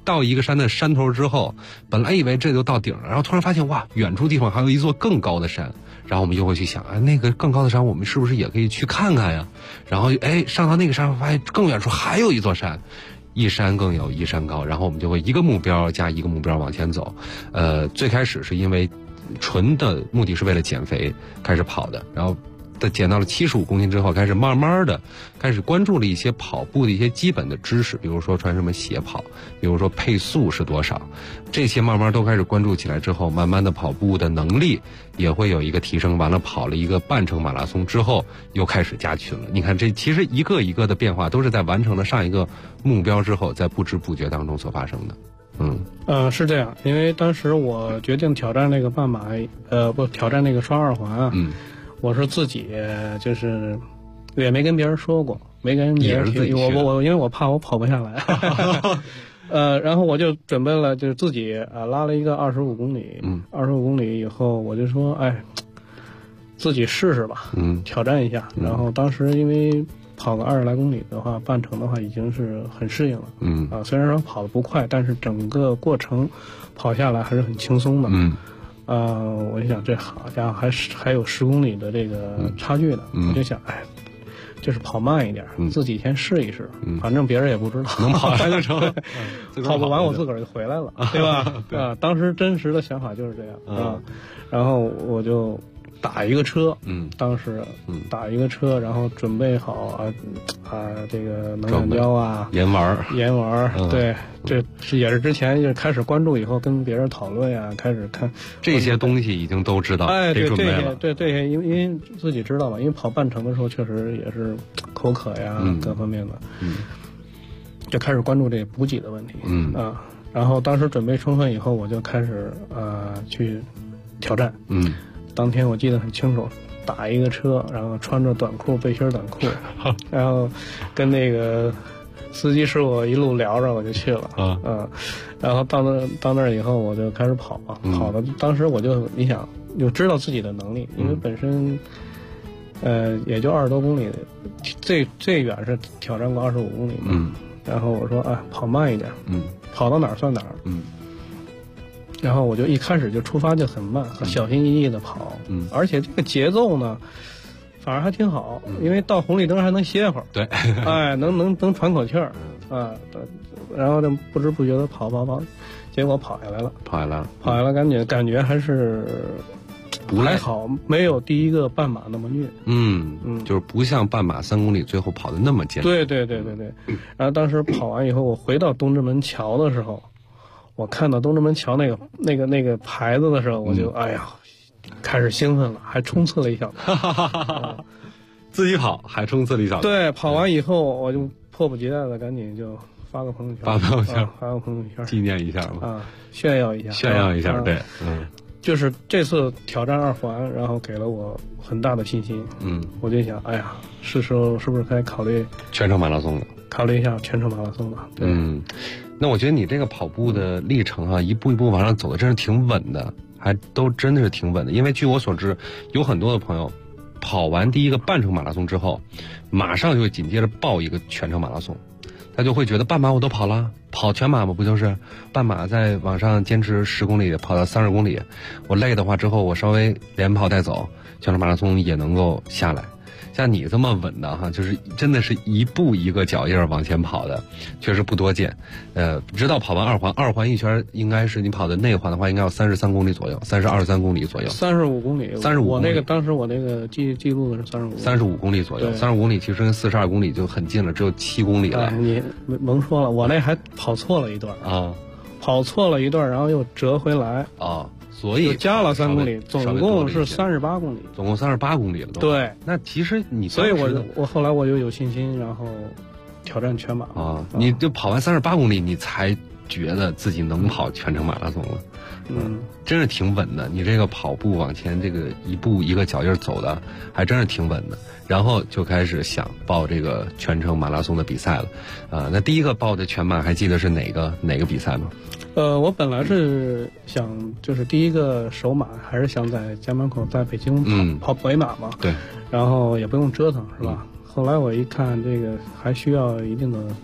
到一个山的山头之后，本来以为这就到顶了，然后突然发现哇，远处地方还有一座更高的山，然后我们又会去想，哎，那个更高的山我们是不是也可以去看看呀？然后上到那个山发现更远处还有一座山，一山更有一山高，然后我们就会一个目标加一个目标往前走。最开始是因为纯的目的是为了减肥开始跑的，然后减到了75公斤之后，开始慢慢的开始关注了一些跑步的一些基本的知识，比如说穿什么鞋跑，比如说配速是多少，这些慢慢都开始关注起来之后，慢慢的跑步的能力也会有一个提升。完了跑了一个半程马拉松之后，又开始加群了。你看这其实一个一个的变化都是在完成了上一个目标之后，在不知不觉当中所发生的。
是这样，因为当时我决定挑战那个半马，挑战那个双2环啊。我是自己就是也没跟别人说过，没跟别人提，我因为我怕我跑不下来。然后我就准备了，就是自己拉了一个25公里，25公里以后我就说，自己试试吧，挑战一下。然后当时因为跑个20来公里的话，半程的话已经是很适应了，虽然说跑得不快，但是整个过程跑下来还是很轻松的，我就想这好家伙还有10公里的这个差距呢，我就想就是跑慢一点，自己先试一试，反正别人也不知道，
能跑下就成，
跑不完我自个儿就回来了，对吧？当时真实的想法就是这样然后我就打一个车，当时打一个车，然后准备好这个能量胶啊，
盐丸，
对，这也是之前就开始关注以后跟别人讨论呀，开始看
这些东西已经都知道，
对
准备了，
这些因为自己知道嘛，因为跑半程的时候确实也是口渴呀，各方面的，就开始关注这补给的问题，然后当时准备充分以后，我就开始去挑战，当天我记得很清楚，打一个车，然后穿着短裤、背心、短裤，然后跟那个司机师傅一路聊着，我就去了。然后到那儿以后，我就开始跑跑的。当时你想就知道自己的能力，因为本身也就20多公里，最远是挑战过25公里嘛。然后我说跑慢一点，跑到哪儿算哪儿。然后我就一开始就出发就很慢，小心翼翼的跑，而且这个节奏呢，反而还挺好，因为到红绿灯还能歇会儿，
对，
能喘口气儿，然后就不知不觉的跑，结果跑下来了，感觉还是还好，没有第一个半马那么虐，
就是不像半马3公里最后跑的那么艰难，
对，然后当时跑完以后，我回到东直门桥的时候。我看到东直门桥那个牌子的时候，我就开始兴奋了，还冲刺了一小段。
自己跑还冲刺了一小段。
对，跑完以后我就迫不及待的赶紧就发个朋友圈，发个朋友圈
纪念一下嘛，
炫耀一下，
对，
就是这次挑战2环，然后给了我很大的信心。我就想，是时候是不是该考虑
全程马拉松了？
考虑一下全程马拉松吧。对。
那我觉得你这个跑步的历程一步一步往上走的真是挺稳的，还都真的是挺稳的。因为据我所知，有很多的朋友跑完第一个半程马拉松之后，马上就会紧接着报一个全程马拉松，他就会觉得半马我都跑了，跑全马嘛不就是半马再往上坚持10公里跑到30公里，我累的话之后我稍微连跑带走，全程马拉松也能够下来。像你这么稳的就是真的是一步一个脚印往前跑的，确实不多见。直到跑完2环一圈，应该是你跑的内环的话，应该有33公里左右，23公里左右。
35公里。当时我那个记录的是
35公里左右。35公里其实跟42公里就很近了，只有7公里了。
你甭说了，我那还跑错了一段跑错了一段，然后又折回来所以加了3公里，总共是38公里。
总共38公里了都。
对，
那其实你
所以我后来我就有信心，然后挑战全马
你就跑完38公里，你才觉得自己能跑全程马拉松了。真是挺稳的。你这个跑步往前这个一步一个脚印走的，还真是挺稳的。然后就开始想报这个全程马拉松的比赛了。那第一个报的全马还记得是哪个比赛吗？
我本来是想就是第一个首马还是想在家门口在北京跑北马嘛，
对，
然后也不用折腾是吧？后来我一看这个还需要一定的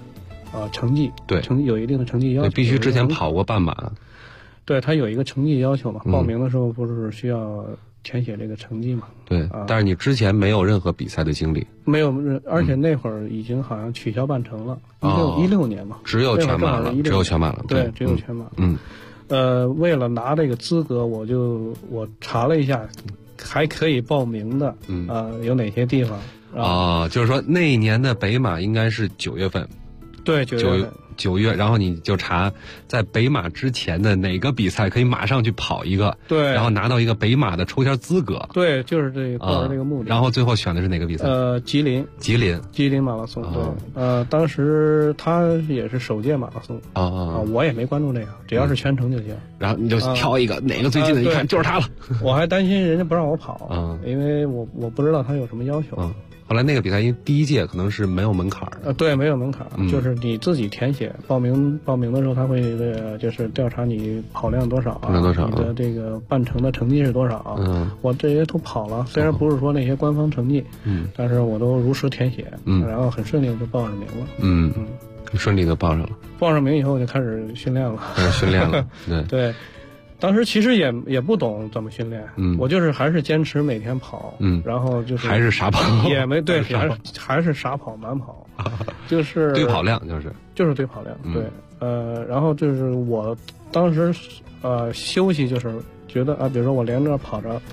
成绩，
对，
成绩有一定的成绩要求，
必须之前跑过半马。
对，他有一个成绩要求嘛，报名的时候不是需要填写这个成绩嘛？
对，但是你之前没有任何比赛的经历，
没有，而且那会儿已经好像取消半程了，16年嘛，
只有全马了，只有全马了，
对，只有全马。为了拿这个资格，我查了一下，还可以报名的，有哪些地方？
就是说那一年的北马应该是9月份，
对，9月，
然后你就查在北马之前的哪个比赛可以马上去跑一个，
对，
然后拿到一个北马的抽签资格，
对，就是这个抱着这个目的。
然后最后选的是哪个比赛？
吉林马拉松，对，当时他也是首届马拉松我也没关注这个，只要是全程就行。
然后你就挑一个哪个最近的，一看就是他了。
我还担心人家不让我跑，因为我不知道他有什么要求。
后来那个比赛因为第一届可能是没有门槛的，
对，没有门槛，就是你自己填写报名的时候，他会就是调查你跑量多少你的这个半程的成绩是多少我这些都跑了，虽然不是说那些官方成绩，但是我都如实填写，然后很顺利就报上名了，
顺利的报上了。
报上名以后就开始训练了，对。当时其实也不懂怎么训练，我就是还是坚持每天跑，然后就是
还是傻跑，
也没对，还是傻跑慢跑，就是
堆跑量，
就是堆跑量，对，然后就是我当时休息就是觉得比如说我连着跑个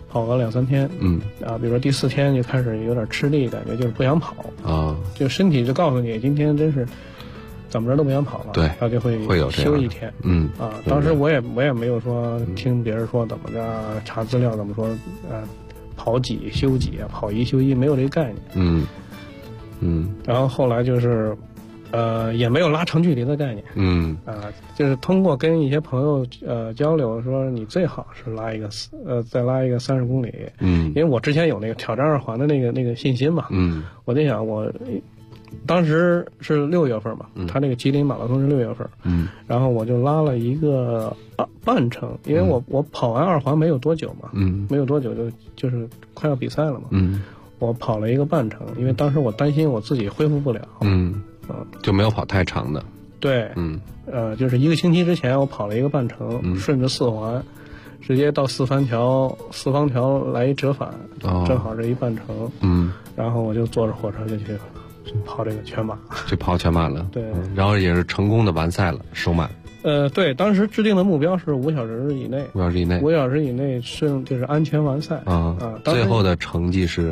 2-3天，比如说第4天就开始有点吃力，感觉就是不想跑就身体就告诉你今天真是。怎么着都不想跑了，
对，
他就会
有
休一天，当时我也没有说听别人说怎么着查资料怎么说，跑几休几跑1休1没有这个概念，然后后来就是也没有拉长距离的概念，就是通过跟一些朋友交流说你最好是再拉一个30公里，因为我之前有那个挑战2环的那个信心嘛，我在想当时是6月份嘛，他那个吉林马拉松是6月份，然后我就拉了一个半程，因为我跑完2环没有多久嘛，没有多久就是快要比赛了嘛，我跑了一个半程，因为当时我担心我自己恢复不了，
就没有跑太长的，
对，就是1个星期之前我跑了一个半程，顺着4环，直接到四方桥来一折返，正好这一半程，然后我就坐着火车就去跑这个全马，
就跑全马了，
对，
然后也是成功的完赛了，首马。
对，当时制定的目标是5小时以内
，5小时以内，
就是安全完赛
最后的成绩是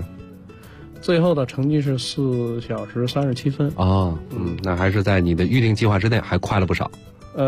4小时37分
那还是在你的预定计划之内，还快了不少。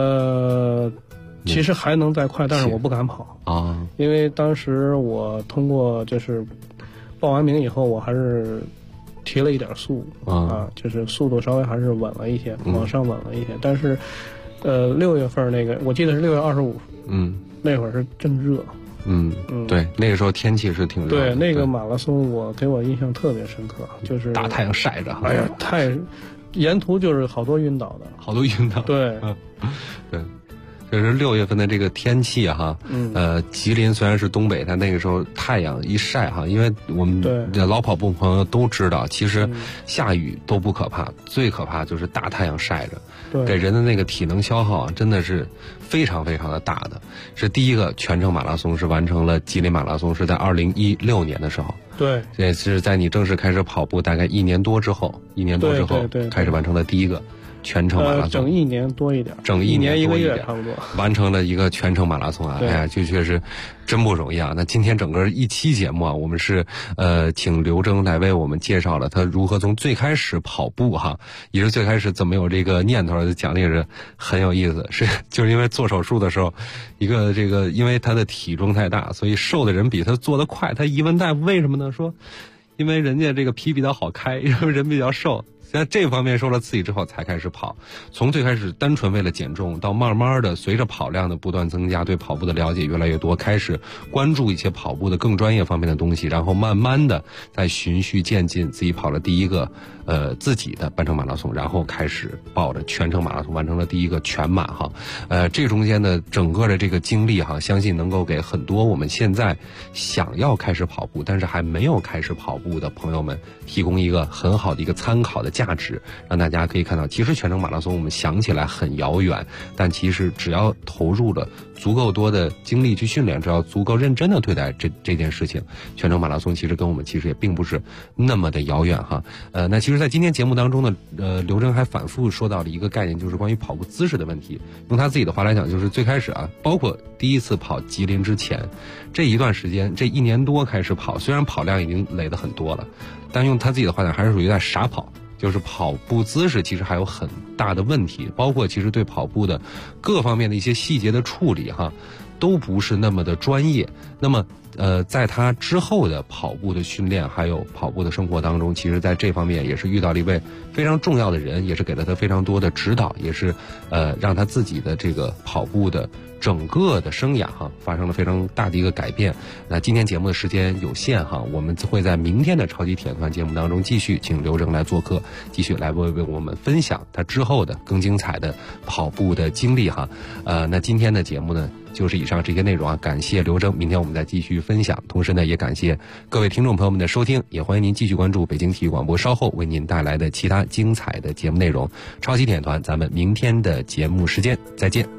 其实还能再快，但是我不敢跑因为当时我通过就是报完名以后，我还是提了一点速就是速度稍微还是稳了一些，往上稳了一些。但是6月份那个我记得是6月25，那会儿是正热，
对，那个时候天气是挺热的。
对，那个马拉松给我印象特别深刻，就是
大太阳晒着，
哎呀，沿途就是好多晕倒的，对，
对。就是6月份的这个天气吉林虽然是东北，但那个时候太阳一晒因为我们的老跑步朋友都知道，其实下雨都不可怕，最可怕就是大太阳晒着，给人的那个体能消耗真的是非常非常的大的。是第一个全程马拉松是完成了吉林马拉松，是在2016年的时候，
对，
也是在你正式开始跑步大概1年多之后开始完成了第一个全程马拉松，
整1年多一点，
整1年
1个月差不多，
完成了一个全程马拉松哎呀，这确实真不容易那今天整个一期节目我们是请刘铮来为我们介绍了他如何从最开始跑步也是最开始怎么有这个念头的，讲的也是很有意思，就是因为做手术的时候，一个因为他的体重太大，所以瘦的人比他做得快，他一问大夫为什么呢？说因为人家这个皮比较好开，人比较瘦。在这方面受了刺激之后才开始跑，从最开始单纯为了减重，到慢慢的随着跑量的不断增加，对跑步的了解越来越多，开始关注一些跑步的更专业方面的东西，然后慢慢的在循序渐进，自己跑了第一个自己的半程马拉松，然后开始报着全程马拉松，完成了第一个全马这中间的整个的这个经历相信能够给很多我们现在想要开始跑步但是还没有开始跑步的朋友们提供一个很好的一个参考的价值，让大家可以看到，其实全程马拉松我们想起来很遥远，但其实只要投入了足够多的精力去训练，只要足够认真的对待这件事情，全程马拉松其实跟我们其实也并不是那么的遥远哈。那其实在今天节目当中呢，刘铮还反复说到了一个概念，就是关于跑步姿势的问题。用他自己的话来讲，就是最开始啊，包括第一次跑吉林之前这一段时间，这1年多开始跑，虽然跑量已经累得很多了，但用他自己的话讲，还是属于在傻跑。就是跑步姿势其实还有很大的问题，包括其实对跑步的各方面的一些细节的处理哈，都不是那么的专业。那么在他之后的跑步的训练还有跑步的生活当中，其实在这方面也是遇到了一位非常重要的人，也是给了他非常多的指导，也是让他自己的这个跑步的整个的生涯哈发生了非常大的一个改变。那今天节目的时间有限哈，我们会在明天的超级铁团节目当中继续请刘铮来做客，继续来为我们分享他之后的更精彩的跑步的经历哈。那今天的节目呢就是以上这些内容啊，感谢刘铮，明天我们再继续分享。同时呢，也感谢各位听众朋友们的收听，也欢迎您继续关注北京体育广播稍后为您带来的其他精彩的节目内容。超级铁团，咱们明天的节目时间再见。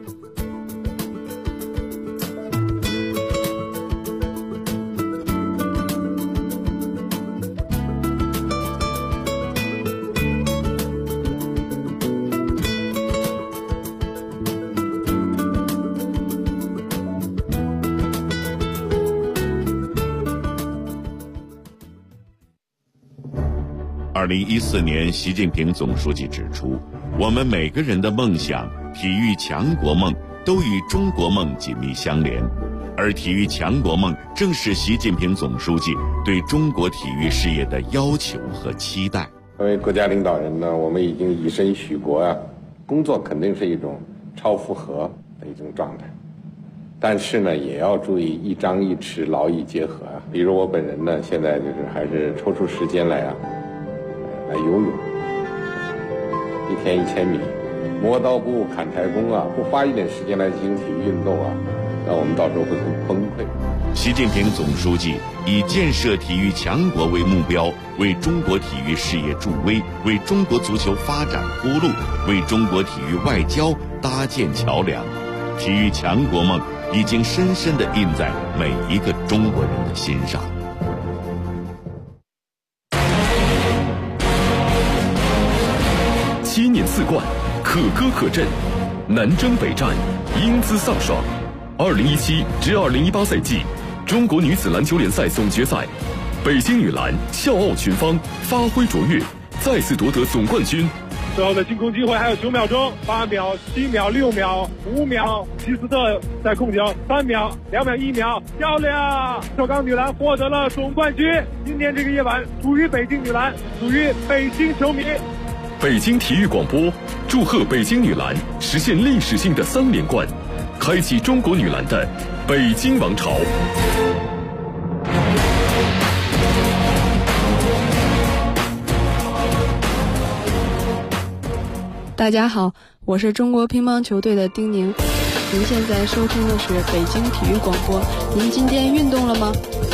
2014年，习近平总书记指出，我们每个人的梦想、体育强国梦都与中国梦紧密相连，而体育强国梦正是习近平总书记对中国体育事业的要求和期待。
作为国家领导人呢，我们已经以身许国啊，工作肯定是一种超负荷的一种状态，但是呢，也要注意一张一弛，劳逸结合啊。比如我本人呢，现在就是还是抽出时间来游泳，1天1000米，磨刀不误砍柴工啊，不花一点时间来进行体育运动啊，那我们到时候会很崩溃。
习近平总书记以建设体育强国为目标，为中国体育事业助威，为中国足球发展铺路，为中国体育外交搭建桥梁。体育强国梦已经深深地印在每一个中国人的心上。
7年4冠，可歌可阵，南征北战，英姿飒爽。2017至2018赛季中国女子篮球联赛总决赛，北京女篮笑傲群芳，发挥卓越，再次夺得总冠军。
最后的进攻机会还有9秒钟，8秒、7秒、6秒、5秒，齐斯特在控球，3秒、2秒、1秒，漂亮！首钢女篮获得了总冠军。今天这个夜晚属于北京女篮，属于北京球迷。
北京体育广播祝贺北京女篮实现历史性的3连冠，开启中国女篮的北京王朝。
大家好，我是中国乒乓球队的丁宁。您现在收听的是北京体育广播。您今天运动了吗？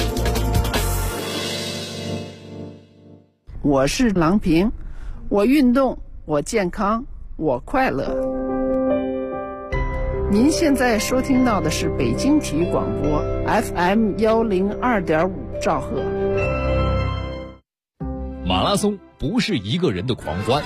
我是郎平，我运动，我健康，我快乐。您现在收听到的是北京体育广播 FM 102.5兆赫。
马拉松不是一个人的狂欢，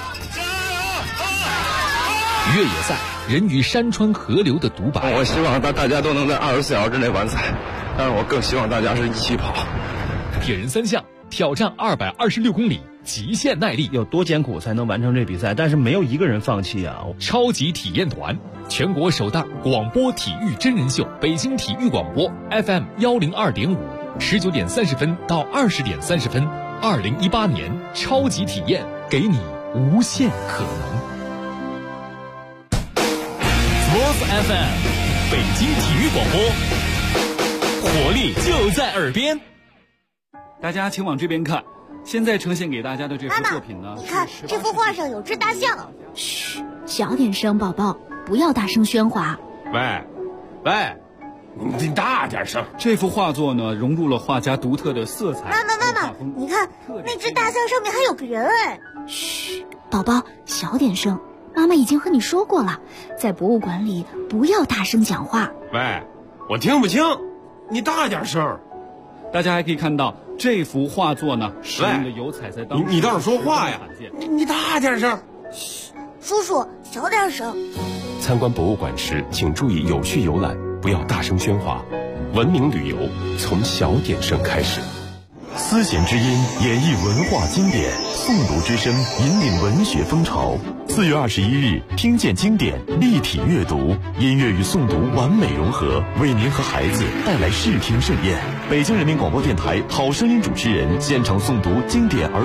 越野赛人与山川河流的独白。
我希望大家都能在24小时之内完赛，但是我更希望大家是一起跑。
铁人3项挑战226公里，极限耐力，
有多艰苦才能完成这比赛？但是没有一个人放弃啊！
超级体验团，全国首档广播体育真人秀，北京体育广播 FM 102.5，19点30分到20点30分，2018年超级体验，给你无限可能。Sports FM， 北京体育广播，活力就在耳边。
大家请往这边看，现在呈现给大家的这幅作品呢，
你看这幅画上有只大象。嘘，小点声，宝宝，不要大声喧哗。
喂，你大点声。这幅画作呢，融入了画家独特的色彩。
妈妈，你看那只大象上面还有个人哎。嘘。
嘘，宝宝，小点声。妈妈已经和你说过了，在博物馆里不要大声讲话。
喂，我听不清，你大点声。
大家还可以看到这幅画作呢，使用的油彩在当
你倒是说话呀！你大点声。
嘘，叔叔，小点声。
参观博物馆时，请注意有序游览，不要大声喧哗。文明旅游从小点声开始。
丝弦之音演绎文化经典，诵读之声引领文学风潮。4月21日，听见经典，立体阅读，音乐与诵读完美融合，为您和孩子带来视听盛宴。北京人民广播电台好声音主持人现场诵读经典儿